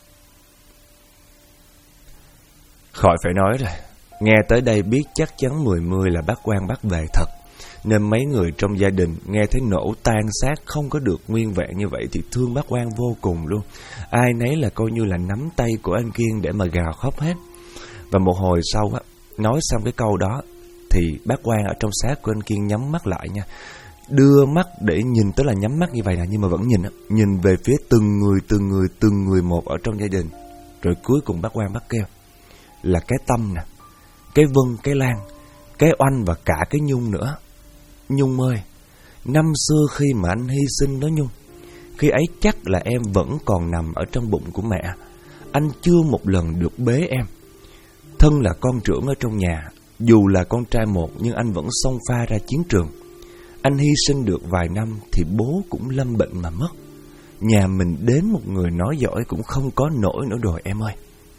Khỏi phải nói rồi, nghe tới đây biết chắc chắn 10 là bác Quang bác về thật. Nên mấy người trong gia đình nghe thấy nổ tan xác không có được nguyên vẹn như vậy thì thương bác Quang vô cùng luôn. Ai nấy là coi như là nắm tay của anh Kiên để mà gào khóc hết. Và một hồi sau á, nói xong cái câu đó thì bác Quang ở trong xác của anh Kiên nhắm mắt lại nha, đưa mắt để nhìn, tức là nhắm mắt như vậy nè, nhưng mà vẫn nhìn về phía từng người một ở trong gia đình. Rồi cuối cùng bác Quang bác kêu là cái Tâm nè, cái Vân, cái Lan, cái Oanh và cả cái Nhung nữa. Nhung ơi, năm xưa khi mà anh hy sinh đó Nhung, khi ấy chắc là em vẫn còn nằm ở trong bụng của mẹ. Anh chưa một lần được bế em. Thân là con trưởng ở trong nhà, dù là con trai một nhưng anh vẫn xông pha ra chiến trường. Anh hy sinh được vài năm thì bố cũng lâm bệnh mà mất. Nhà mình đến một người nói giỏi cũng không có nổi nữa rồi em ơi.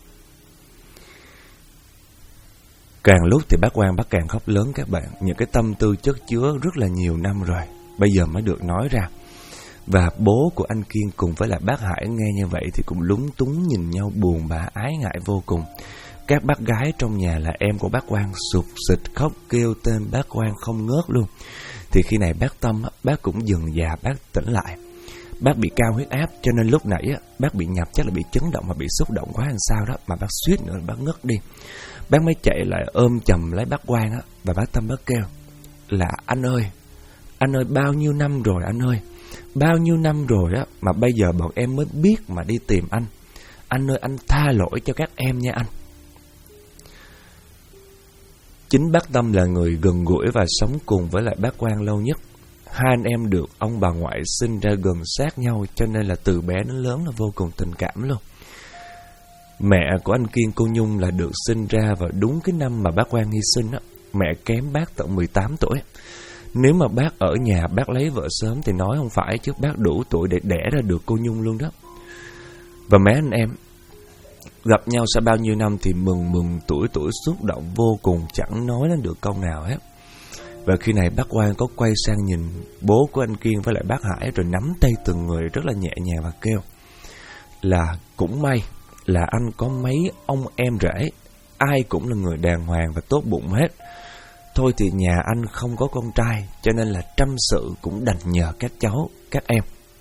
Càng lúc thì bác Quang bác càng khóc lớn các bạn. Những cái tâm tư chất chứa rất là nhiều năm rồi, bây giờ mới được nói ra. Và bố của anh Kiên cùng với lại bác Hải nghe như vậy thì cũng lúng túng nhìn nhau buồn bã ái ngại vô cùng. Các bác gái trong nhà là em của bác Quang sụt sịt khóc kêu tên bác Quang không ngớt luôn. Thì khi này bác Tâm, bác cũng dần già bác tỉnh lại. Bác bị cao huyết áp cho nên lúc nãy bác bị nhập, chắc là bị chấn động mà bị xúc động quá làm sao đó mà bác suýt nữa bác ngất đi. Bác mới chạy lại ôm chầm lấy bác Quang và bác Tâm bác kêu là anh ơi bao nhiêu năm rồi anh ơi, bao nhiêu năm rồi mà bây giờ bọn em mới biết mà đi tìm anh. Anh ơi, anh tha lỗi cho các em nha anh. Chính bác Tâm là người gần gũi và sống cùng với lại bác Quang lâu nhất. Hai anh em được ông bà ngoại sinh ra gần sát nhau cho nên là từ bé đến lớn là vô cùng tình cảm luôn. Mẹ của anh Kiên, cô Nhung là được sinh ra vào đúng cái năm mà bác Quang hy sinh á. Mẹ kém bác tận 18 tuổi. Nếu mà bác ở nhà bác lấy vợ sớm thì nói không phải chứ bác đủ tuổi để đẻ ra được cô Nhung luôn đó. Và mấy anh em gặp nhau sau bao nhiêu năm thì mừng tuổi xúc động vô cùng, chẳng nói lên được câu nào hết. Và khi này bác Quang có quay sang nhìn bố của anh Kiên với lại bác Hải rồi nắm tay từng người rất là nhẹ nhàng và kêu là cũng may là anh có mấy ông em rể, ai cũng là người đàng hoàng và tốt bụng hết. Thôi thì nhà anh không có con trai cho nên là trăm sự cũng đành nhờ các cháu, các em.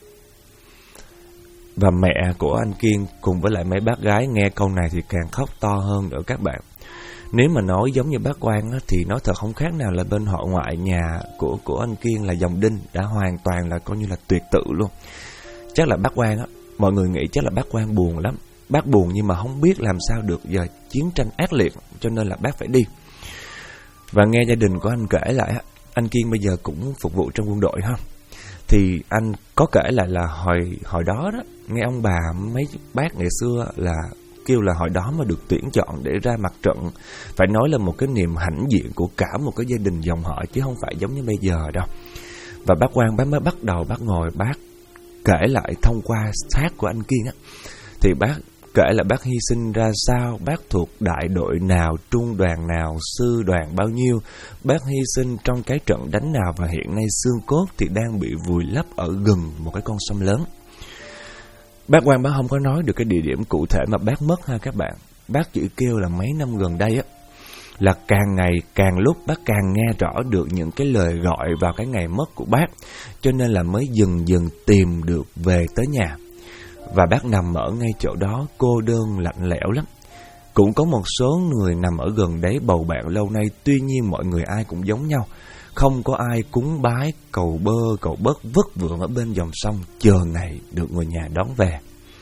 Và mẹ của anh Kiên cùng với lại mấy bác gái nghe câu này thì càng khóc to hơn nữa các bạn. Nếu mà nói giống như bác Quang thì nói thật không khác nào là bên họ ngoại nhà của anh Kiên là dòng Đinh đã hoàn toàn là coi như là tuyệt tự luôn. Chắc là bác Quang mọi người nghĩ chắc là bác Quang buồn lắm. Bác buồn nhưng mà không biết làm sao được, giờ chiến tranh ác liệt cho nên là bác phải đi. Và nghe gia đình của anh kể lại, anh Kiên bây giờ cũng phục vụ trong quân đội ha. Thì anh có kể lại là hồi đó nghe ông bà mấy bác ngày xưa là kêu là hồi đó mà được tuyển chọn để ra mặt trận, phải nói là một cái niềm hãnh diện của cả một cái gia đình dòng họ chứ không phải giống như bây giờ đâu. Và bác Quang bác mới bắt đầu bác ngồi bác kể lại thông qua xác của anh Kiên thì bác kể là bác hy sinh ra sao, bác thuộc đại đội nào, trung đoàn nào, sư đoàn bao nhiêu, bác hy sinh trong cái trận đánh nào và hiện nay xương cốt thì đang bị vùi lấp ở gần một cái con sông lớn. Bác Quang bác không có nói được cái địa điểm cụ thể mà bác mất ha các bạn. Bác chỉ kêu là mấy năm gần đây là càng ngày càng lúc bác càng nghe rõ được những cái lời gọi vào cái ngày mất của bác, cho nên là mới dần tìm được về tới nhà. Và bác nằm ở ngay chỗ đó cô đơn lạnh lẽo lắm. Cũng có một số người nằm ở gần đấy bầu bạn lâu nay, tuy nhiên mọi người ai cũng giống nhau, không có ai cúng bái, cầu bơ, cầu bất vất vưởng ở bên dòng sông, chờ ngày được người nhà đón về.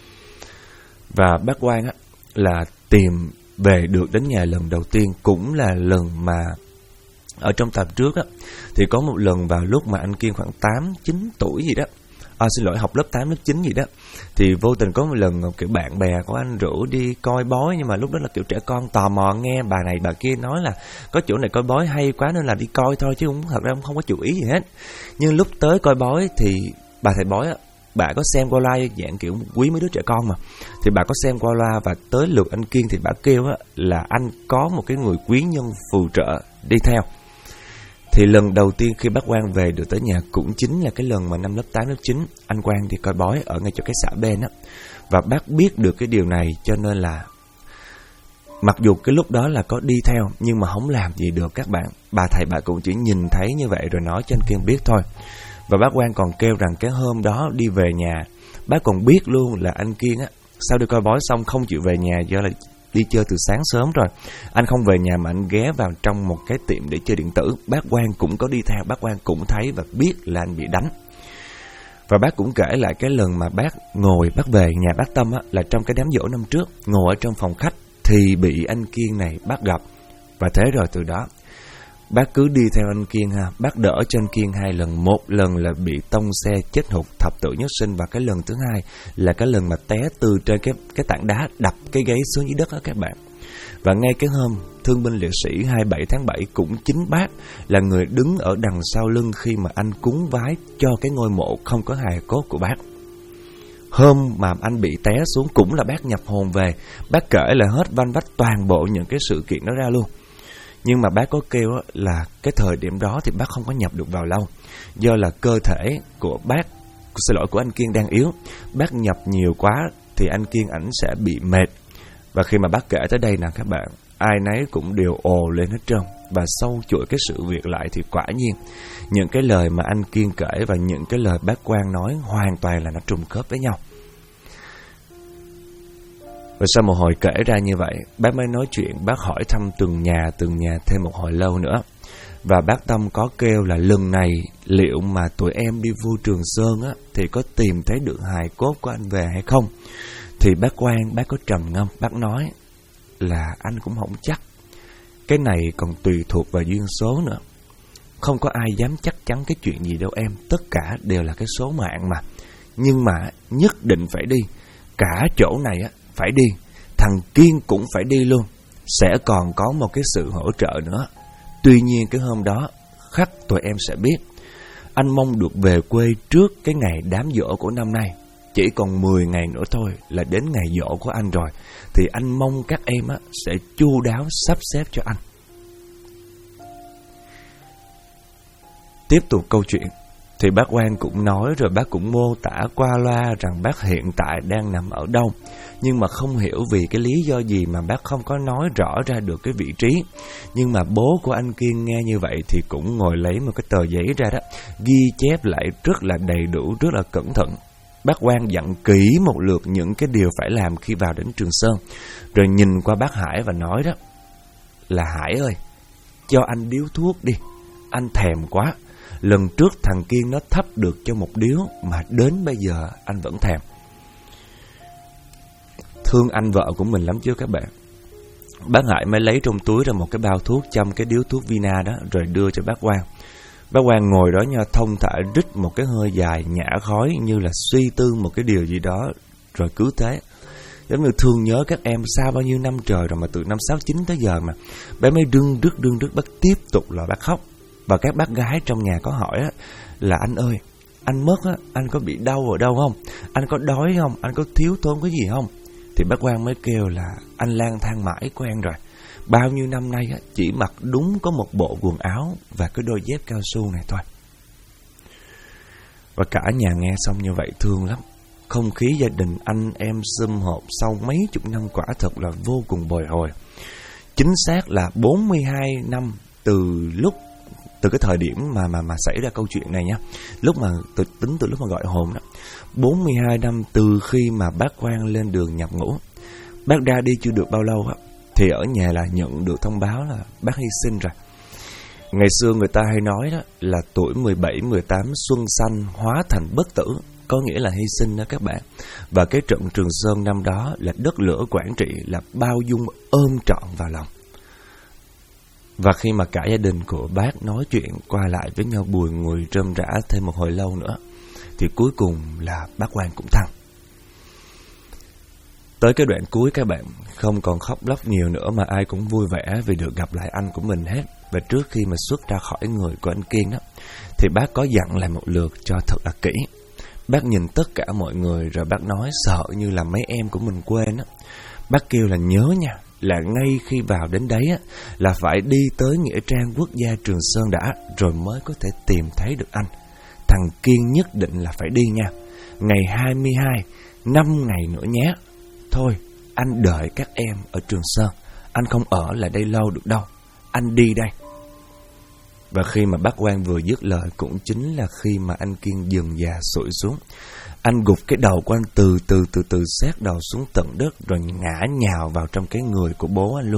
Và bác Quang á, là tìm về được đến nhà lần đầu tiên, cũng là lần mà ở trong tập trước á, thì có một lần vào lúc mà anh Kiên khoảng 8-9 tuổi gì đó, học lớp 8, lớp 9 gì đó, thì vô tình có một lần kiểu bạn bè của anh rủ đi coi bói, nhưng mà lúc đó là kiểu trẻ con tò mò nghe bà này bà kia nói là có chỗ này coi bói hay quá nên là đi coi thôi, chứ thật ra không có chú ý gì hết. Nhưng lúc tới coi bói thì bà thầy bói á, bà có xem qua loa, dạng kiểu quý mấy đứa trẻ con mà, thì bà có xem qua loa, và tới lượt anh Kiên thì bà kêu á, là anh có một cái người quý nhân phù trợ đi theo. Thì lần đầu tiên khi bác Quang về được tới nhà cũng chính là cái lần mà năm lớp 8, lớp 9 anh Quang đi coi bói ở ngay chỗ cái xã bên á. Và bác biết được cái điều này, cho nên là mặc dù cái lúc đó là có đi theo nhưng mà không làm gì được các bạn. Bà thầy bà cũng chỉ nhìn thấy như vậy rồi nói cho anh Kiên biết thôi. Và bác Quang còn kêu rằng cái hôm đó đi về nhà, bác còn biết luôn là anh Kiên á, sau đi coi bói xong không chịu về nhà do là đi chơi từ sáng sớm rồi. Anh không về nhà mà anh ghé vào trong một cái tiệm để chơi điện tử. Bác Quang cũng có đi theo, bác Quang cũng thấy và biết là anh bị đánh. Và bác cũng kể lại cái lần mà bác về nhà bác Tâm á, là trong cái đám giỗ năm trước, ngồi ở trong phòng khách thì bị anh Kiên này bác gặp. Và thế rồi từ đó bác cứ đi theo anh Kiên ha, bác đỡ cho anh Kiên 2 lần. Một lần là bị tông xe chết hụt thập tử nhất sinh, và cái lần thứ hai là cái lần mà té từ trên cái tảng đá đập cái gáy xuống dưới đất đó các bạn. Và ngay cái hôm thương binh liệt sĩ 27 tháng 7 cũng chính bác là người đứng ở đằng sau lưng khi mà anh cúng vái cho cái ngôi mộ không có hài cốt của bác. Hôm mà anh bị té xuống cũng là bác nhập hồn về, bác kể là hết vanh vách toàn bộ những cái sự kiện đó ra luôn. Nhưng mà bác có kêu là cái thời điểm đó thì bác không có nhập được vào lâu, do là cơ thể của của anh Kiên đang yếu. Bác nhập nhiều quá thì anh Kiên ảnh sẽ bị mệt. Và khi mà bác kể tới đây nè các bạn, ai nấy cũng đều ồ lên hết trơn. Và sâu chuỗi cái sự việc lại thì quả nhiên những cái lời mà anh Kiên kể và những cái lời bác Quang nói hoàn toàn là nó trùng khớp với nhau. Và sau một hồi kể ra như vậy, bác mới nói chuyện, bác hỏi thăm từng nhà thêm một hồi lâu nữa. Và bác Tâm có kêu là lần này liệu mà tụi em đi vô Trường Sơn á, thì có tìm thấy được hài cốt của anh về hay không? Thì bác Quang, bác có trầm ngâm, bác nói là anh cũng không chắc. Cái này còn tùy thuộc vào duyên số nữa. Không có ai dám chắc chắn cái chuyện gì đâu em, tất cả đều là cái số mạng mà. Nhưng mà nhất định phải đi, cả chỗ này á phải đi, thằng Kiên cũng phải đi luôn. Sẽ còn có một cái sự hỗ trợ nữa. Tuy nhiên cái hôm đó khắc tụi em sẽ biết. Anh mong được về quê trước cái ngày đám giỗ của năm nay. Chỉ còn 10 ngày nữa thôi là đến ngày giỗ của anh rồi. Thì anh mong các em á sẽ chu đáo sắp xếp cho anh. Tiếp tục câu chuyện thì bác Quang cũng nói rồi, bác cũng mô tả qua loa rằng bác hiện tại đang nằm ở đâu. Nhưng mà không hiểu vì cái lý do gì mà bác không có nói rõ ra được cái vị trí. Nhưng mà bố của anh Kiên nghe như vậy thì cũng ngồi lấy một cái tờ giấy ra đó, ghi chép lại rất là đầy đủ, rất là cẩn thận. Bác Quang dặn kỹ một lượt những cái điều phải làm khi vào đến Trường Sơn. Rồi nhìn qua bác Hải và nói đó là Hải ơi, cho anh điếu thuốc đi, anh thèm quá. Lần trước thằng Kiên nó thắp được cho một điếu mà đến bây giờ anh vẫn thèm. Thương anh vợ của mình lắm chứ các bạn. Bác Hải mới lấy trong túi ra một cái bao thuốc, châm cái điếu thuốc Vina đó rồi đưa cho bác Quang. Bác Quang ngồi đó nha, thông thả rít một cái hơi dài nhả khói như là suy tư một cái điều gì đó. Rồi cứ thế, giống như thương nhớ các em xa bao nhiêu năm trời rồi, mà từ năm 69 tới giờ mà bé mới rưng rức bác tiếp tục là bác khóc. Và các bác gái trong nhà có hỏi á, là anh ơi, anh mất á, anh có bị đau ở đâu không? Anh có đói không? Anh có thiếu thốn cái gì không? Thì bác Quang mới kêu là anh lang thang mãi quen rồi. Bao nhiêu năm nay á, chỉ mặc đúng có một bộ quần áo và cái đôi dép cao su này thôi. Và cả nhà nghe xong như vậy thương lắm. Không khí gia đình anh em sum họp sau mấy chục năm quả thật là vô cùng bồi hồi. Chính xác là 42 năm từ cái thời điểm mà xảy ra câu chuyện này nha. Lúc mà tính từ lúc mà gọi hồn đó. 42 năm từ khi mà bác Quang lên đường nhập ngũ. Bác ra đi chưa được bao lâu á, thì ở nhà là nhận được thông báo là bác hy sinh rồi. Ngày xưa người ta hay nói đó là tuổi 17-18 xuân xanh hóa thành bất tử, có nghĩa là hy sinh đó các bạn. Và cái trận Trường Sơn năm đó là đất lửa Quảng Trị là bao dung ôm trọn vào lòng. Và khi mà cả gia đình của bác nói chuyện qua lại với nhau bùi ngùi rơm rã thêm một hồi lâu nữa, thì cuối cùng là bác Quang cũng thăng. Tới cái đoạn cuối các bạn, không còn khóc lóc nhiều nữa mà ai cũng vui vẻ vì được gặp lại anh của mình hết. Và trước khi mà xuất ra khỏi người của anh Kiên đó, thì bác có dặn lại một lượt cho thật là kỹ. Bác nhìn tất cả mọi người rồi bác nói sợ như là mấy em của mình quên á. Bác kêu là nhớ nha, là ngay khi vào đến đấy á, là phải đi tới Nghĩa Trang Quốc gia Trường Sơn đã, rồi mới có thể tìm thấy được anh. Thằng Kiên nhất định là phải đi nha. Ngày 22, 5 ngày nữa nhé. Thôi, anh đợi các em ở Trường Sơn. Anh không ở lại đây lâu được đâu. Anh đi đây. Và khi mà bác Quang vừa dứt lời cũng chính là khi mà anh Kiên dừng già sụi xuống. Anh gục cái đầu của anh từ từ sát đầu xuống tận đất, rồi ngã nhào vào trong cái người của bố anh luôn.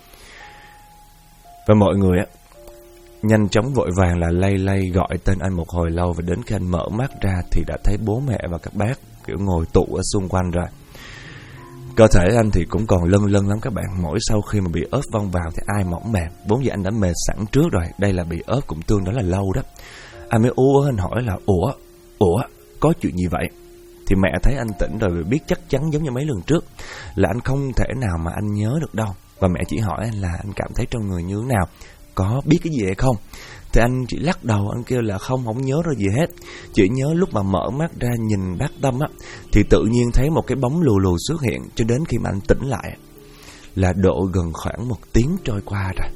Và mọi người á nhanh chóng vội vàng là lay gọi tên anh một hồi lâu. Và đến khi anh mở mắt ra thì đã thấy bố mẹ và các bác kiểu ngồi tụ ở xung quanh rồi. Cơ thể anh thì cũng còn lân lắm các bạn. Mỗi sau khi mà bị ốp vong vào thì ai mỏng mềm. Vốn dĩ anh đã mệt sẵn trước rồi, đây là bị ốp cũng tương đối là lâu đó. Anh mới anh hỏi là Ủa có chuyện gì vậy? Thì mẹ thấy anh tỉnh rồi biết chắc chắn giống như mấy lần trước là anh không thể nào mà anh nhớ được đâu. Và mẹ chỉ hỏi anh là anh cảm thấy trong người như thế nào, có biết cái gì hay không? Thì anh chỉ lắc đầu, anh kêu là không nhớ ra gì hết. Chỉ nhớ lúc mà mở mắt ra nhìn bác Tâm á, thì tự nhiên thấy một cái bóng lù xuất hiện. Cho đến khi mà anh tỉnh lại là độ gần khoảng 1 tiếng trôi qua rồi.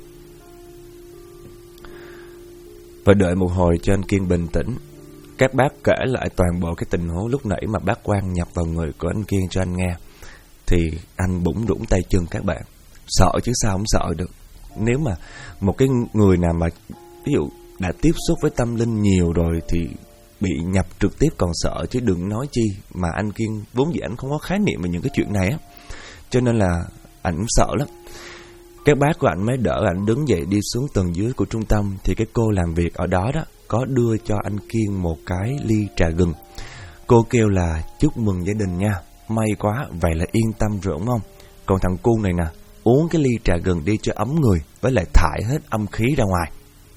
Và đợi một hồi cho anh Kiên bình tĩnh, các bác kể lại toàn bộ cái tình huống lúc nãy mà bác Quang nhập vào người của anh Kiên cho anh nghe. Thì anh bủn rủn tay chân các bạn. Sợ chứ sao không sợ được. Nếu mà một cái người nào mà ví dụ đã tiếp xúc với tâm linh nhiều rồi thì bị nhập trực tiếp còn sợ, chứ đừng nói chi mà anh Kiên vốn dĩ anh không có khái niệm về những cái chuyện này á. Cho nên là anh cũng sợ lắm. Các bác của anh mới đỡ anh đứng dậy đi xuống tầng dưới của trung tâm. Thì cái cô làm việc ở đó đó có đưa cho anh Kiên một cái ly trà gừng. Cô kêu là chúc mừng gia đình nha, may quá, vậy là yên tâm rồi đúng không? Còn thằng cu này nè, uống cái ly trà gừng đi cho ấm người, với lại thải hết âm khí ra ngoài.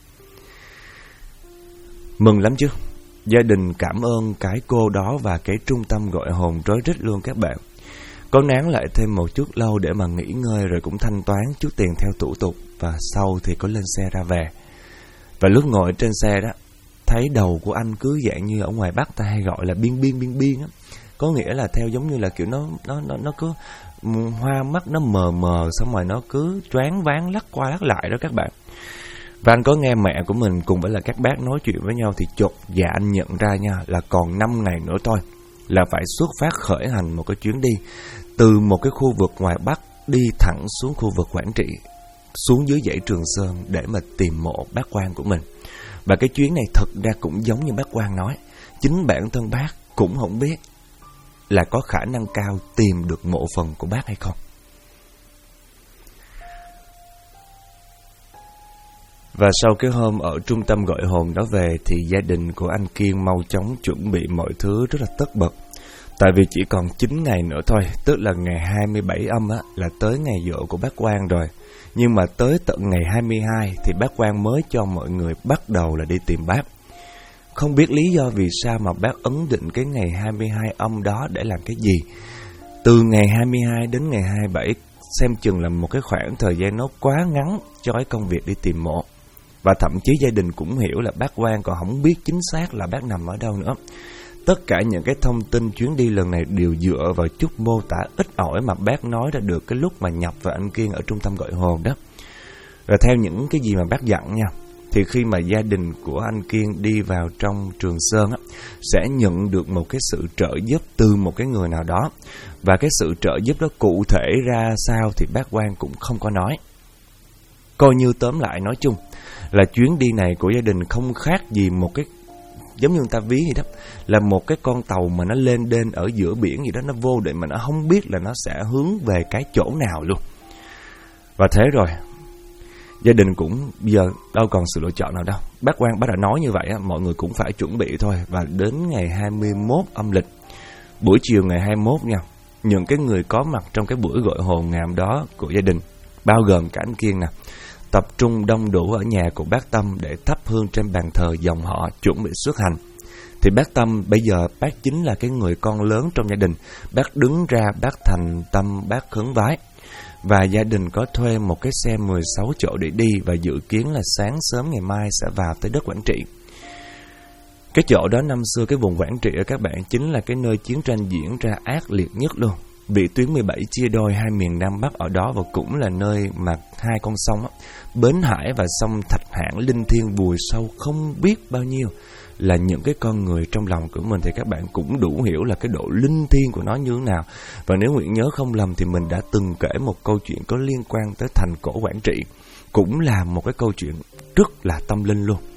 Mừng lắm chứ. Gia đình cảm ơn cái cô đó và cái trung tâm gọi hồn rối rít luôn các bạn. Có nán lại thêm một chút lâu để mà nghỉ ngơi, rồi cũng thanh toán chút tiền theo thủ tục. Và sau thì có lên xe ra về. Và lúc ngồi trên xe đó, thấy đầu của anh cứ dạng như ở ngoài Bắc ta hay gọi là biên á. Có nghĩa là theo giống như là kiểu nó cứ hoa mắt nó mờ xong rồi nó cứ choáng váng lắc qua lắc lại đó các bạn. Và anh có nghe mẹ của mình cùng với là các bác nói chuyện với nhau thì chột dạ anh nhận ra nha, là còn 5 ngày nữa thôi là phải xuất phát khởi hành một cái chuyến đi từ một cái khu vực ngoài Bắc đi thẳng xuống khu vực Quảng Trị, xuống dưới dãy Trường Sơn để mà tìm mộ bác Quang của mình. Và cái chuyến này thật ra cũng giống như bác Quang nói, chính bản thân bác cũng không biết là có khả năng cao tìm được mộ phần của bác hay không. Và sau cái hôm ở trung tâm gọi hồn đó về thì gia đình của anh Kiên mau chóng chuẩn bị mọi thứ rất là tất bật. Tại vì chỉ còn 9 ngày nữa thôi, tức là ngày 27 âm á, là tới ngày giỗ của bác Quang rồi. Nhưng mà tới tận ngày 22 thì bác Quang mới cho mọi người bắt đầu là đi tìm bác. Không biết lý do vì sao mà bác ấn định cái ngày 22 âm đó để làm cái gì. Từ ngày 22 đến ngày 27 xem chừng là một cái khoảng thời gian nó quá ngắn cho cái công việc đi tìm mộ. Và thậm chí gia đình cũng hiểu là bác Quang còn không biết chính xác là bác nằm ở đâu nữa. Tất cả những cái thông tin chuyến đi lần này đều dựa vào chút mô tả ít ỏi mà bác nói ra được cái lúc mà nhập vào anh Kiên ở trung tâm gọi hồn đó. Rồi theo những cái gì mà bác dặn nha, thì khi mà gia đình của anh Kiên đi vào trong Trường Sơn á, sẽ nhận được một cái sự trợ giúp từ một cái người nào đó. Và cái sự trợ giúp đó cụ thể ra sao thì bác Quang cũng không có nói. Coi như tóm lại nói chung là chuyến đi này của gia đình không khác gì một cái, giống như người ta ví vậy đó, là một cái con tàu mà nó lên đên ở giữa biển gì đó, nó vô định mà nó không biết là nó sẽ hướng về cái chỗ nào luôn. Và thế rồi, Gia đình cũng giờ đâu còn sự lựa chọn nào đâu. Bác quan bác đã nói như vậy, mọi người cũng phải chuẩn bị thôi. Và đến ngày 21 âm lịch, buổi chiều ngày 21 nha, những cái người có mặt trong cái buổi gọi hồn ngàm đó của gia đình, bao gồm cả anh Kiên nè, tập trung đông đủ ở nhà của bác Tâm để thắp hương trên bàn thờ dòng họ chuẩn bị xuất hành. Thì bác Tâm bây giờ bác chính là cái người con lớn trong gia đình. Bác đứng ra bác thành tâm bác khấn vái. Và gia đình có thuê một cái xe 16 chỗ để đi, và dự kiến là sáng sớm ngày mai sẽ vào tới đất Quảng Trị. Cái chỗ đó năm xưa cái vùng Quảng Trị ở các bạn chính là cái nơi chiến tranh diễn ra ác liệt nhất luôn. Bị tuyến 17 chia đôi hai miền Nam Bắc ở đó, và cũng là nơi mà hai con sông á, Bến Hải và sông Thạch Hãn linh thiêng vùi sâu không biết bao nhiêu là những cái con người trong lòng của mình. Thì các bạn cũng đủ hiểu là cái độ linh thiêng của nó như thế nào. Và nếu Nguyễn nhớ không lầm thì mình đã từng kể một câu chuyện có liên quan tới thành cổ Quảng Trị, cũng là một cái câu chuyện rất là tâm linh luôn.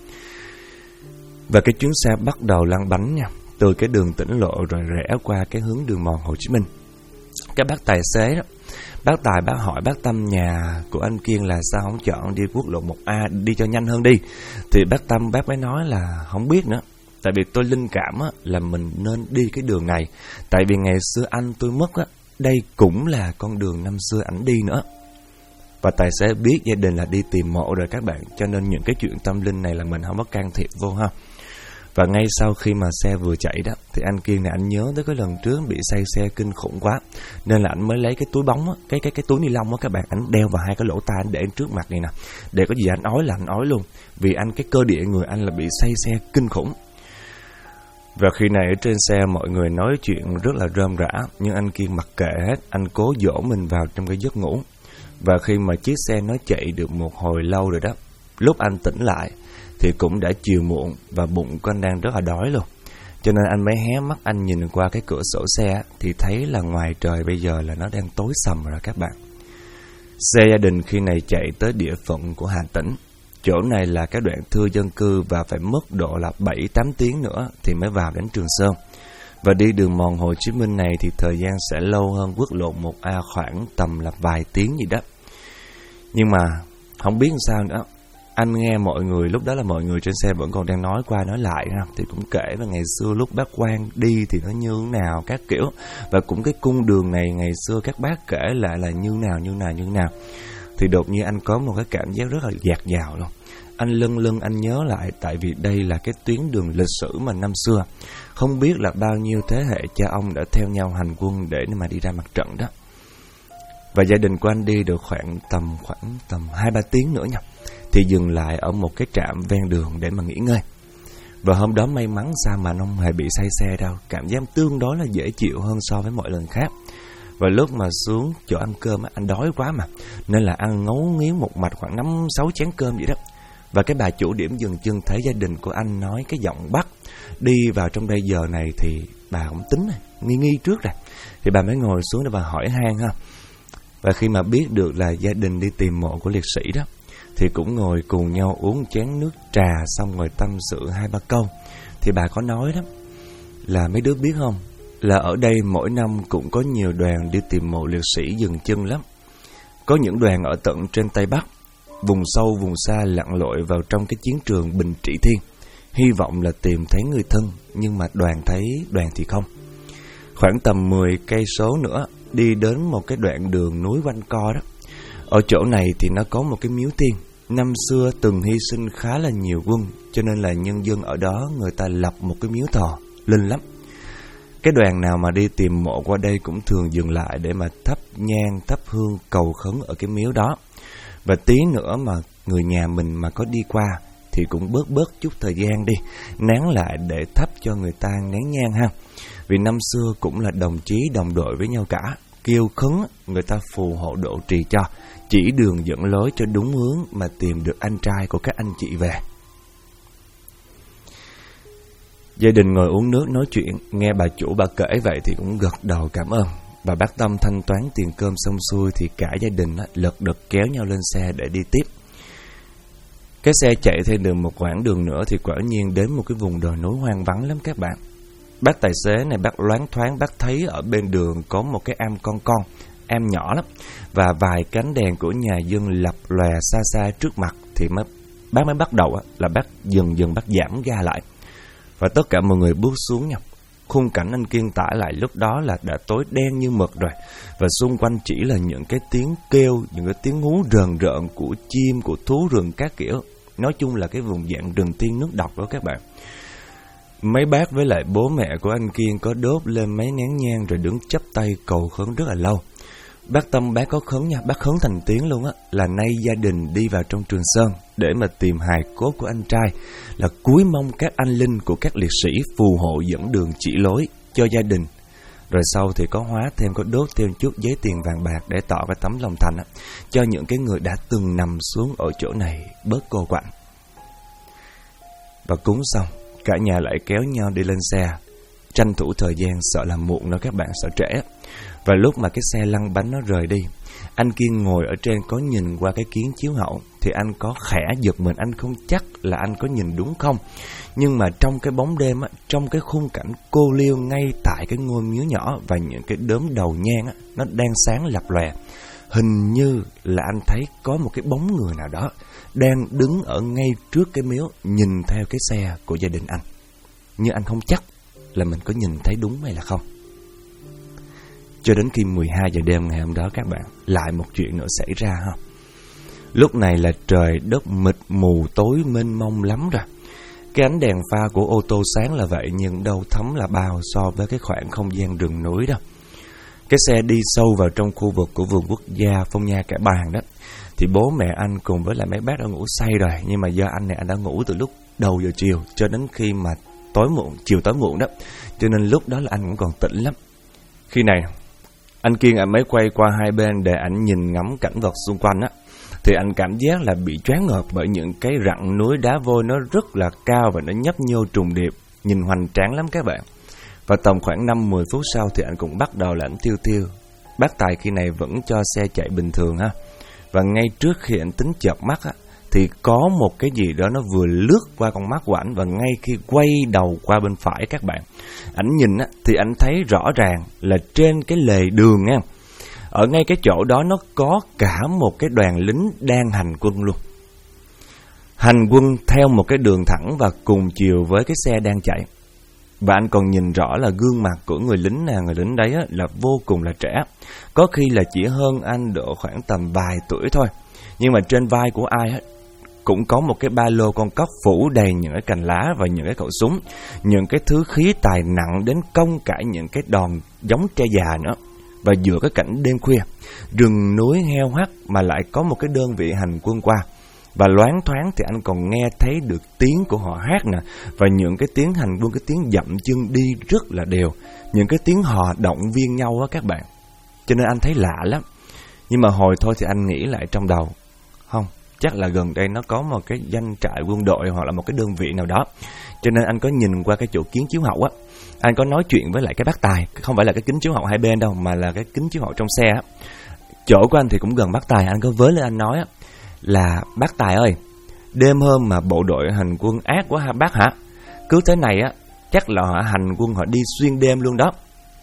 Và cái chuyến xe bắt đầu lăn bánh nha, từ cái đường tỉnh lộ rồi rẽ qua cái hướng đường mòn Hồ Chí Minh. Cái bác tài xế đó, bác Tài bác hỏi bác Tâm nhà của anh Kiên là sao không chọn đi quốc lộ 1A đi cho nhanh hơn đi. Thì bác Tâm bác mới nói là không biết nữa, tại vì tôi linh cảm á, là mình nên đi cái đường này. Tại vì ngày xưa anh tôi mất á, đây cũng là con đường năm xưa ảnh đi nữa. Và tài xế biết gia đình là đi tìm mộ rồi các bạn, cho nên những cái chuyện tâm linh này là mình không có can thiệp vô ha. Và ngay sau khi mà xe vừa chạy đó, thì anh Kiên này anh nhớ tới cái lần trước bị say xe kinh khủng quá, nên là anh mới lấy cái túi bóng á, cái túi ni lông á các bạn, anh đeo vào hai cái lỗ tai anh để trước mặt này nè, để có gì anh ói là anh ói luôn, vì anh cái cơ địa người anh là bị say xe kinh khủng. Và khi này ở trên xe mọi người nói chuyện rất là rơm rã, nhưng anh Kiên mặc kệ hết, anh cố dỗ mình vào trong cái giấc ngủ. Và khi mà chiếc xe nó chạy được một hồi lâu rồi đó, lúc anh tỉnh lại thì cũng đã chiều muộn và bụng của anh đang rất là đói luôn. Cho nên anh mới hé mắt anh nhìn qua cái cửa sổ xe thì thấy là ngoài trời bây giờ là nó đang tối sầm rồi các bạn. Xe gia đình khi này chạy tới địa phận của Hà Tĩnh. Chỗ này là cái đoạn thưa dân cư và phải mất độ là 7-8 tiếng nữa thì mới vào đến Trường Sơn. Và đi đường mòn Hồ Chí Minh này thì thời gian sẽ lâu hơn quốc lộ 1A khoảng tầm là vài tiếng gì đó. Nhưng mà không biết sao nữa, anh nghe mọi người, lúc đó là mọi người trên xe vẫn còn đang nói qua nói lại ha, thì cũng kể về ngày xưa lúc bác Quang đi thì nó như thế nào các kiểu, và cũng cái cung đường này ngày xưa các bác kể lại là như nào. Thì đột nhiên anh có một cái cảm giác rất là dạt dào luôn. Anh lưng anh nhớ lại, tại vì đây là cái tuyến đường lịch sử mà năm xưa không biết là bao nhiêu thế hệ cha ông đã theo nhau hành quân để mà đi ra mặt trận đó. Và gia đình của anh đi được khoảng tầm 2-3 tiếng nữa nha, thì dừng lại ở một cái trạm ven đường để mà nghỉ ngơi. Và hôm đó may mắn sao mà anh không hề bị say xe đâu, cảm giác tương đối là dễ chịu hơn so với mọi lần khác. Và lúc mà xuống chỗ ăn cơm anh đói quá mà, nên là ăn ngấu nghiến một mạch khoảng 5-6 chén cơm vậy đó. Và cái bà chủ điểm dừng chân thấy gia đình của anh nói cái giọng Bắc đi vào trong đây giờ này thì bà cũng tính nghi trước rồi, thì bà mới ngồi xuống để bà hỏi han ha. Và khi mà biết được là gia đình đi tìm mộ của liệt sĩ đó, thì cũng ngồi cùng nhau uống chén nước trà, xong rồi tâm sự 2-3 câu. Thì bà có nói đó là mấy đứa biết không, là ở đây mỗi năm cũng có nhiều đoàn đi tìm mộ liệt sĩ dừng chân lắm. Có những đoàn ở tận trên Tây Bắc, vùng sâu vùng xa lặn lội vào trong cái chiến trường Bình Trị Thiên, hy vọng là tìm thấy người thân, nhưng mà đoàn thì không. Khoảng tầm 10 cây số nữa đi đến một cái đoạn đường núi quanh co đó. Ở chỗ này thì nó có một cái miếu tiên, năm xưa từng hy sinh khá là nhiều quân, cho nên là nhân dân ở đó người ta lập một cái miếu thờ linh lắm. Cái đoàn nào mà đi tìm mộ qua đây cũng thường dừng lại để mà thắp nhang thắp hương cầu khấn ở cái miếu đó. Và tí nữa mà người nhà mình mà có đi qua thì cũng bớt chút thời gian đi, nán lại để thắp cho người ta nén nhang ha. Vì năm xưa cũng là đồng chí đồng đội với nhau cả, kêu khấn người ta phù hộ độ trì cho, chỉ đường dẫn lối cho đúng hướng mà tìm được anh trai của các anh chị về. Gia đình ngồi uống nước nói chuyện, nghe bà chủ bà kể vậy thì cũng gật đầu cảm ơn. Và bác Tâm thanh toán tiền cơm xong xuôi thì cả gia đình lật đật kéo nhau lên xe để đi tiếp. Cái xe chạy thêm được một quãng đường nữa thì quả nhiên đến một cái vùng đồi núi hoang vắng lắm các bạn. Bác tài xế này bác loáng thoáng bác thấy ở bên đường có một cái am con, am nhỏ lắm. Và vài cánh đèn của nhà dân lập lòe xa xa trước mặt thì bác mới bắt đầu là bác dần dần bác giảm ga lại. Và tất cả mọi người bước xuống nha. Khung cảnh anh Kiên tả lại lúc đó là đã tối đen như mực rồi. Và xung quanh chỉ là những cái tiếng kêu, những cái tiếng hú rờn rợn của chim, của thú rừng các kiểu. Nói chung là cái vùng dạng rừng tiên nước độc đó các bạn. Mấy bác với lại bố mẹ của anh Kiên có đốt lên mấy nén nhang rồi đứng chắp tay cầu khấn rất là lâu. Bác Tâm bác có khấn nha, bác khấn thành tiếng luôn á, là nay gia đình đi vào trong Trường Sơn để mà tìm hài cốt của anh trai, là cúi mong các anh linh của các liệt sĩ phù hộ dẫn đường chỉ lối cho gia đình. Rồi sau thì có hóa thêm, có đốt thêm chút giấy tiền vàng bạc để tỏ cái tấm lòng thành cho những cái người đã từng nằm xuống ở chỗ này bớt cô quạnh. Và cúng xong, cả nhà lại kéo nhau đi lên xe, tranh thủ thời gian sợ làm muộn đó các bạn, sợ trễ. Và lúc mà cái xe lăn bánh nó rời đi, anh Kiên ngồi ở trên có nhìn qua cái kiến chiếu hậu thì anh có khẽ giật mình, anh không chắc là anh có nhìn đúng không. Nhưng mà trong cái bóng đêm trong cái khung cảnh cô liêu ngay tại cái ngôi miếu nhỏ và những cái đốm đầu nhang nó đang sáng lập lòe, hình như là anh thấy có một cái bóng người nào đó đang đứng ở ngay trước cái miếu nhìn theo cái xe của gia đình anh. Nhưng anh không chắc là mình có nhìn thấy đúng hay là không. Cho đến khi 12 giờ đêm ngày hôm đó các bạn, lại một chuyện nữa xảy ra ha. Lúc này là trời đất mịt mù tối mênh mông lắm rồi. Cái ánh đèn pha của ô tô sáng là vậy, nhưng đâu thấm là bao so với cái khoảng không gian rừng núi đâu. Cái xe đi sâu vào trong khu vực của vườn quốc gia Phong Nha Kẻ Bàng đó. Thì bố mẹ anh cùng với lại mấy bác đã ngủ say rồi. Nhưng mà do anh này anh đã ngủ từ lúc đầu giờ chiều cho đến khi mà chiều tối muộn đó. Cho nên lúc đó là anh cũng còn tỉnh lắm. Khi này anh Kiên anh mới quay qua hai bên để anh nhìn ngắm cảnh vật xung quanh á, thì anh cảm giác là bị choáng ngợp bởi những cái rặng núi đá vôi nó rất là cao và nó nhấp nhô trùng điệp, nhìn hoành tráng lắm các bạn. Và tầm khoảng 5-10 phút sau thì anh cũng bắt đầu là anh tiêu. Bác Tài khi này vẫn cho xe chạy bình thường ha. Và ngay trước khi anh tính chợp mắt á, thì có một cái gì đó nó vừa lướt qua con mắt của ảnh. Và ngay khi quay đầu qua bên phải các bạn, ảnh nhìn á, thì anh thấy rõ ràng là trên cái lề đường nha, ở ngay cái chỗ đó nó có cả một cái đoàn lính đang hành quân luôn. Hành quân theo một cái đường thẳng và cùng chiều với cái xe đang chạy. Và anh còn nhìn rõ là gương mặt của người lính đấy á, là vô cùng là trẻ. Có khi là chỉ hơn anh độ khoảng tầm vài tuổi thôi. Nhưng mà trên vai của ai hết cũng có một cái ba lô con cóc phủ đầy những cái cành lá và những cái khẩu súng, những cái thứ khí tài nặng đến cong cả những cái đòn giống tre già nữa. Và giữa cái cảnh đêm khuya, rừng núi heo hắt mà lại có một cái đơn vị hành quân qua. Và loáng thoáng thì anh còn nghe thấy được tiếng của họ hát nè, và những cái tiếng hành quân, cái tiếng dậm chân đi rất là đều, những cái tiếng hò động viên nhau á các bạn. Cho nên anh thấy lạ lắm. Nhưng mà hồi thôi thì anh nghĩ lại trong đầu, không, chắc là gần đây nó có một cái doanh trại quân đội hoặc là một cái đơn vị nào đó. Cho nên anh có nhìn qua cái chỗ kiến chiếu hậu á, anh có nói chuyện với lại cái bác Tài, không phải là cái kính chiếu hậu hai bên đâu, mà là cái kính chiếu hậu trong xe á. Chỗ của anh thì cũng gần bác Tài, anh có với lên anh nói á, là bác Tài ơi, đêm hôm mà bộ đội hành quân ác quá ha bác hả? Cứ thế này á, chắc là họ hành quân họ đi xuyên đêm luôn đó.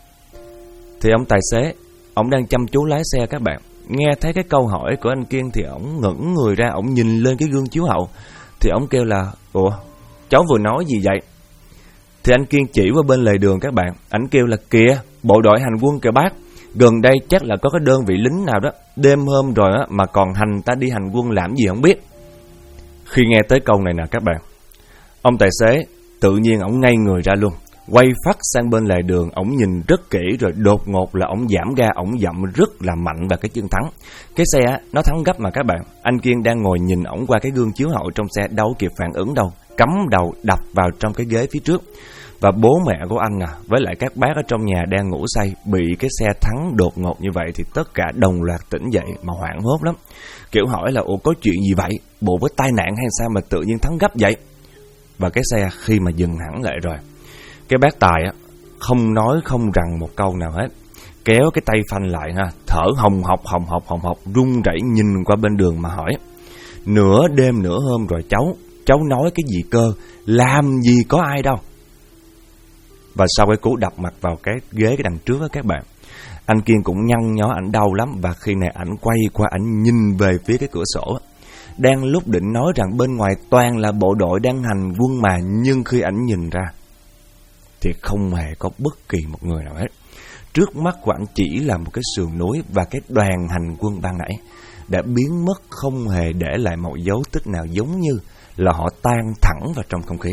Thì ông tài xế, ông đang chăm chú lái xe các bạn, nghe thấy cái câu hỏi của anh Kiên thì ông ngẩng người ra, ông nhìn lên cái gương chiếu hậu. Thì ông kêu là, ủa, cháu vừa nói gì vậy? Thì anh Kiên chỉ qua bên lề đường các bạn, ảnh kêu là kìa, bộ đội hành quân kìa bác. Gần đây chắc là có cái đơn vị lính nào đó, đêm hôm rồi á mà còn ta đi hành quân làm gì không biết. Khi nghe tới câu này nè các bạn, ông tài xế tự nhiên ổng ngay người ra luôn, quay phắt sang bên lề đường, ổng nhìn rất kỹ rồi đột ngột là ổng giảm ga, ổng dậm rất là mạnh vào cái chân thắng. Cái xe á, nó thắng gấp mà các bạn. Anh Kiên đang ngồi nhìn ổng qua cái gương chiếu hậu trong xe, đâu kịp phản ứng đâu, cắm đầu đập vào trong cái ghế phía trước. Và bố mẹ của anh với lại các bác ở trong nhà đang ngủ say, bị cái xe thắng đột ngột như vậy thì tất cả đồng loạt tỉnh dậy mà hoảng hốt lắm. Kiểu hỏi là, ủa có chuyện gì vậy? Bộ với tai nạn hay sao mà tự nhiên thắng gấp vậy? Và cái xe khi mà dừng hẳn lại rồi, cái bác Tài á, không nói không rằng một câu nào hết, kéo cái tay phanh lại ha, thở hồng hộc, run rẩy nhìn qua bên đường mà hỏi, nửa đêm nửa hôm rồi cháu nói cái gì cơ, làm gì có ai đâu. Và sau cái cú đập mặt vào cái ghế cái đằng trước á các bạn, Anh Kiên cũng nhăn nhó, ảnh đau lắm. Và khi này ảnh quay qua, ảnh nhìn về phía cái cửa sổ. Đang lúc định nói rằng bên ngoài toàn là bộ đội đang hành quân mà, nhưng khi ảnh nhìn ra thì không hề có bất kỳ một người nào hết. Trước mắt của ảnh chỉ là một cái sườn núi, và cái đoàn hành quân ban nãy đã biến mất, không hề để lại một dấu tích nào, giống như là họ tan thẳng vào trong không khí.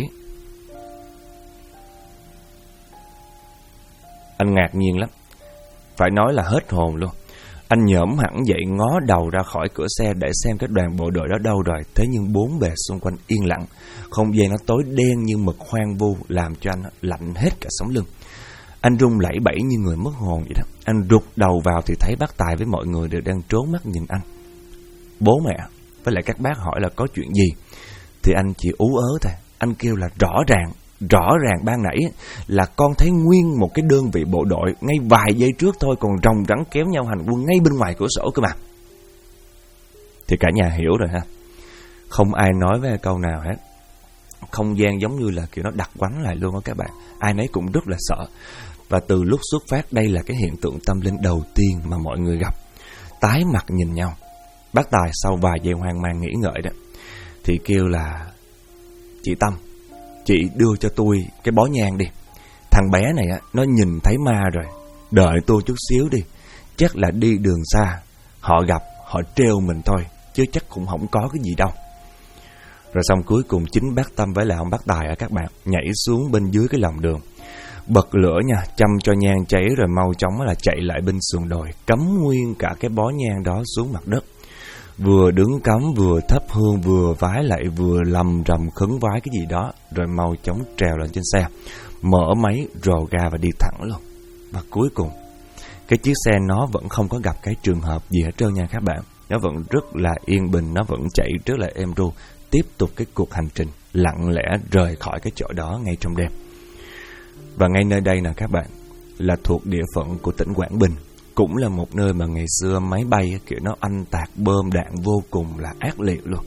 Anh ngạc nhiên lắm, phải nói là hết hồn luôn. Anh nhổm hẳn dậy, ngó đầu ra khỏi cửa xe để xem cái đoàn bộ đội đó đâu rồi. Thế nhưng bốn bề xung quanh yên lặng, không gian nó tối đen như mực hoang vu, làm cho anh lạnh hết cả sống lưng. Anh run lẩy bẩy như người mất hồn vậy đó. Anh rụt đầu vào thì thấy bác Tài với mọi người đều đang trốn mắt nhìn anh. Bố mẹ với lại các bác hỏi là có chuyện gì, thì anh chỉ ú ớ thôi. Anh kêu là rõ ràng ban nãy là con thấy nguyên một cái đơn vị bộ đội ngay vài giây trước thôi còn ròng rắn kéo nhau hành quân ngay bên ngoài cửa sổ cơ mà. Thì cả nhà hiểu rồi ha. Không ai nói với câu nào hết. Không gian giống như là kiểu nó đặc quánh lại luôn á các bạn. Ai nấy cũng rất là sợ. Và từ lúc xuất phát, đây là cái hiện tượng tâm linh đầu tiên mà mọi người gặp. Tái mặt nhìn nhau. Bác Tài sau vài giây hoang mang nghĩ ngợi đó thì kêu là: chị Tâm, chị đưa cho tôi cái bó nhang đi. Thằng bé này á, nó nhìn thấy ma rồi. Đợi tôi chút xíu đi. Chắc là đi đường xa, họ gặp, họ trêu mình thôi, chứ chắc cũng không có cái gì đâu. Rồi xong cuối cùng chính bác Tâm với lại ông bác Tài các bạn nhảy xuống bên dưới cái lòng đường, bật lửa nha, châm cho nhang cháy rồi mau chóng là chạy lại bên sườn đồi, cắm nguyên cả cái bó nhang đó xuống mặt đất. Vừa đứng cắm vừa thắp hương, vừa vái lại vừa lầm rầm khấn vái cái gì đó, rồi mau chóng trèo lên trên xe, mở máy rồ ga và đi thẳng luôn. Và cuối cùng cái chiếc xe nó vẫn không có gặp cái trường hợp gì hết trơn nha các bạn. Nó vẫn rất là yên bình, nó vẫn chạy rất là êm ru, tiếp tục cái cuộc hành trình lặng lẽ rời khỏi cái chỗ đó ngay trong đêm. Và ngay nơi đây nè các bạn, là thuộc địa phận của tỉnh Quảng Bình, cũng là một nơi mà ngày xưa máy bay kiểu nó oanh tạc bom đạn vô cùng là ác liệt luôn.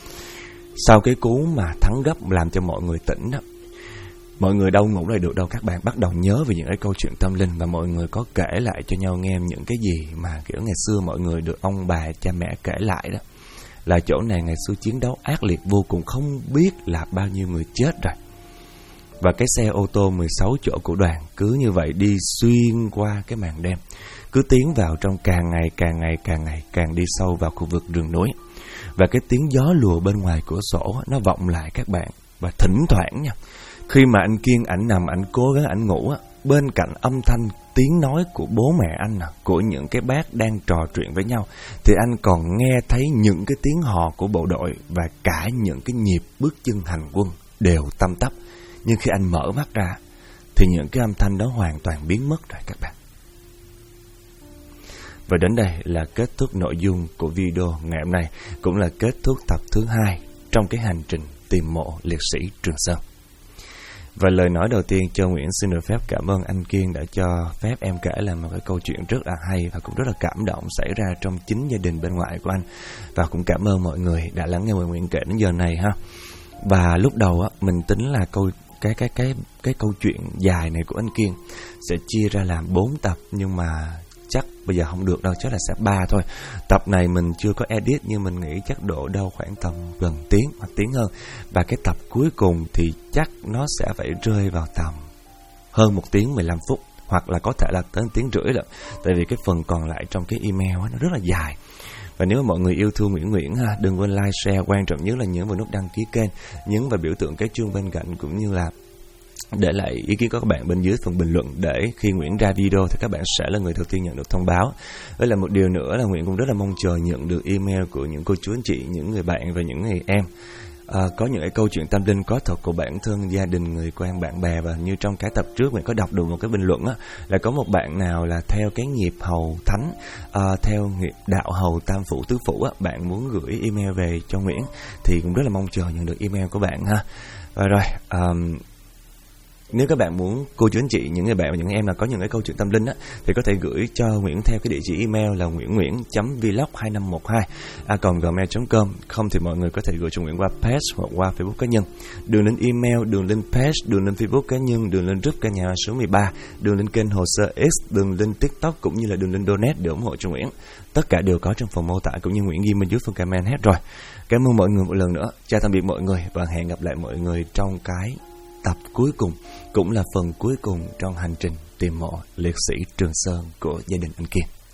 Sau cái cú mà thắng gấp làm cho mọi người tỉnh đó, mọi người đâu ngủ lại được đâu các bạn, bắt đầu nhớ về những cái câu chuyện tâm linh, và mọi người có kể lại cho nhau nghe những cái gì mà kiểu ngày xưa mọi người được ông bà cha mẹ kể lại đó. Là chỗ này ngày xưa chiến đấu ác liệt vô cùng, không biết là bao nhiêu người chết rồi. Và cái xe ô tô 16 chỗ của đoàn cứ như vậy đi xuyên qua cái màn đêm, cứ tiến vào trong càng ngày càng đi sâu vào khu vực rừng núi. Và cái tiếng gió lùa bên ngoài cửa sổ nó vọng lại các bạn. Và thỉnh thoảng nha, khi mà anh Kiên ảnh nằm ảnh cố gắng ảnh ngủ á, bên cạnh âm thanh tiếng nói của bố mẹ anh, của những cái bác đang trò chuyện với nhau, thì anh còn nghe thấy những cái tiếng hò của bộ đội và cả những cái nhịp bước chân hành quân đều tăm tắp. Nhưng khi anh mở mắt ra thì những cái âm thanh đó hoàn toàn biến mất rồi các bạn. Và đến đây là kết thúc nội dung của video ngày hôm nay, cũng là kết thúc tập thứ 2 trong cái hành trình tìm mộ liệt sĩ Trường Sơn. Và lời nói đầu tiên, Châu Nguyễn xin được phép cảm ơn anh Kiên đã cho phép em kể lại một cái câu chuyện rất là hay và cũng rất là cảm động xảy ra trong chính gia đình bên ngoại của anh. Và cũng cảm ơn mọi người đã lắng nghe Nguyễn kể đến giờ này ha. Và lúc đầu á, mình tính là cái câu chuyện dài này của anh Kiên sẽ chia ra làm 4 tập, nhưng mà chắc bây giờ không được đâu, chắc là sẽ 3 thôi. Tập này mình chưa có edit nhưng mình nghĩ chắc độ đâu khoảng tầm gần tiếng hoặc tiếng hơn. Và cái tập cuối cùng thì chắc nó sẽ phải rơi vào tầm hơn 1 tiếng 15 phút, hoặc là có thể là tới 1 tiếng rưỡi lận. Tại vì cái phần còn lại trong cái email nó rất là dài. Và nếu mà mọi người yêu thương Nguyễn ha, đừng quên like, share, quan trọng nhất là nhấn vào nút đăng ký kênh, nhấn vào biểu tượng cái chuông bên cạnh, cũng như là để lại ý kiến của các bạn bên dưới phần bình luận, để khi Nguyễn ra video thì các bạn sẽ là người đầu tiên nhận được thông báo. Với là một điều nữa là Nguyễn cũng rất là mong chờ nhận được email của những cô chú anh chị, những người bạn và những người em có những cái câu chuyện tâm linh có thật của bản thân, gia đình, người quen, bạn bè. Và như trong cái tập trước mình có đọc được một cái bình luận á, là có một bạn nào là theo cái nghiệp hầu thánh, theo nghiệp đạo hầu tam phủ tứ phủ á, bạn muốn gửi email về cho Nguyễn thì cũng rất là mong chờ nhận được email của bạn ha. Và rồi nếu các bạn muốn cô chú anh chị, những người bạn và những em nào có những cái câu chuyện tâm linh á, thì có thể gửi cho Nguyễn theo cái địa chỉ email là nguyễn.vlog2512@gmail.com. Không thì mọi người có thể gửi cho Nguyễn qua page hoặc qua Facebook cá nhân. Đường link email, đường link page, đường link Facebook cá nhân, đường link group Căn Nhà số 13, đường link kênh Hồ Sơ X, đường link TikTok cũng như là đường link donate để ủng hộ cho Nguyễn. Tất cả đều có trong phần mô tả cũng như Nguyễn ghi bên dưới phần comment hết rồi. Cảm ơn mọi người một lần nữa. Chào tạm biệt mọi người và hẹn gặp lại mọi người trong cái tập cuối cùng, cũng là phần cuối cùng trong hành trình tìm mộ liệt sĩ Trường Sơn của gia đình anh Kiên.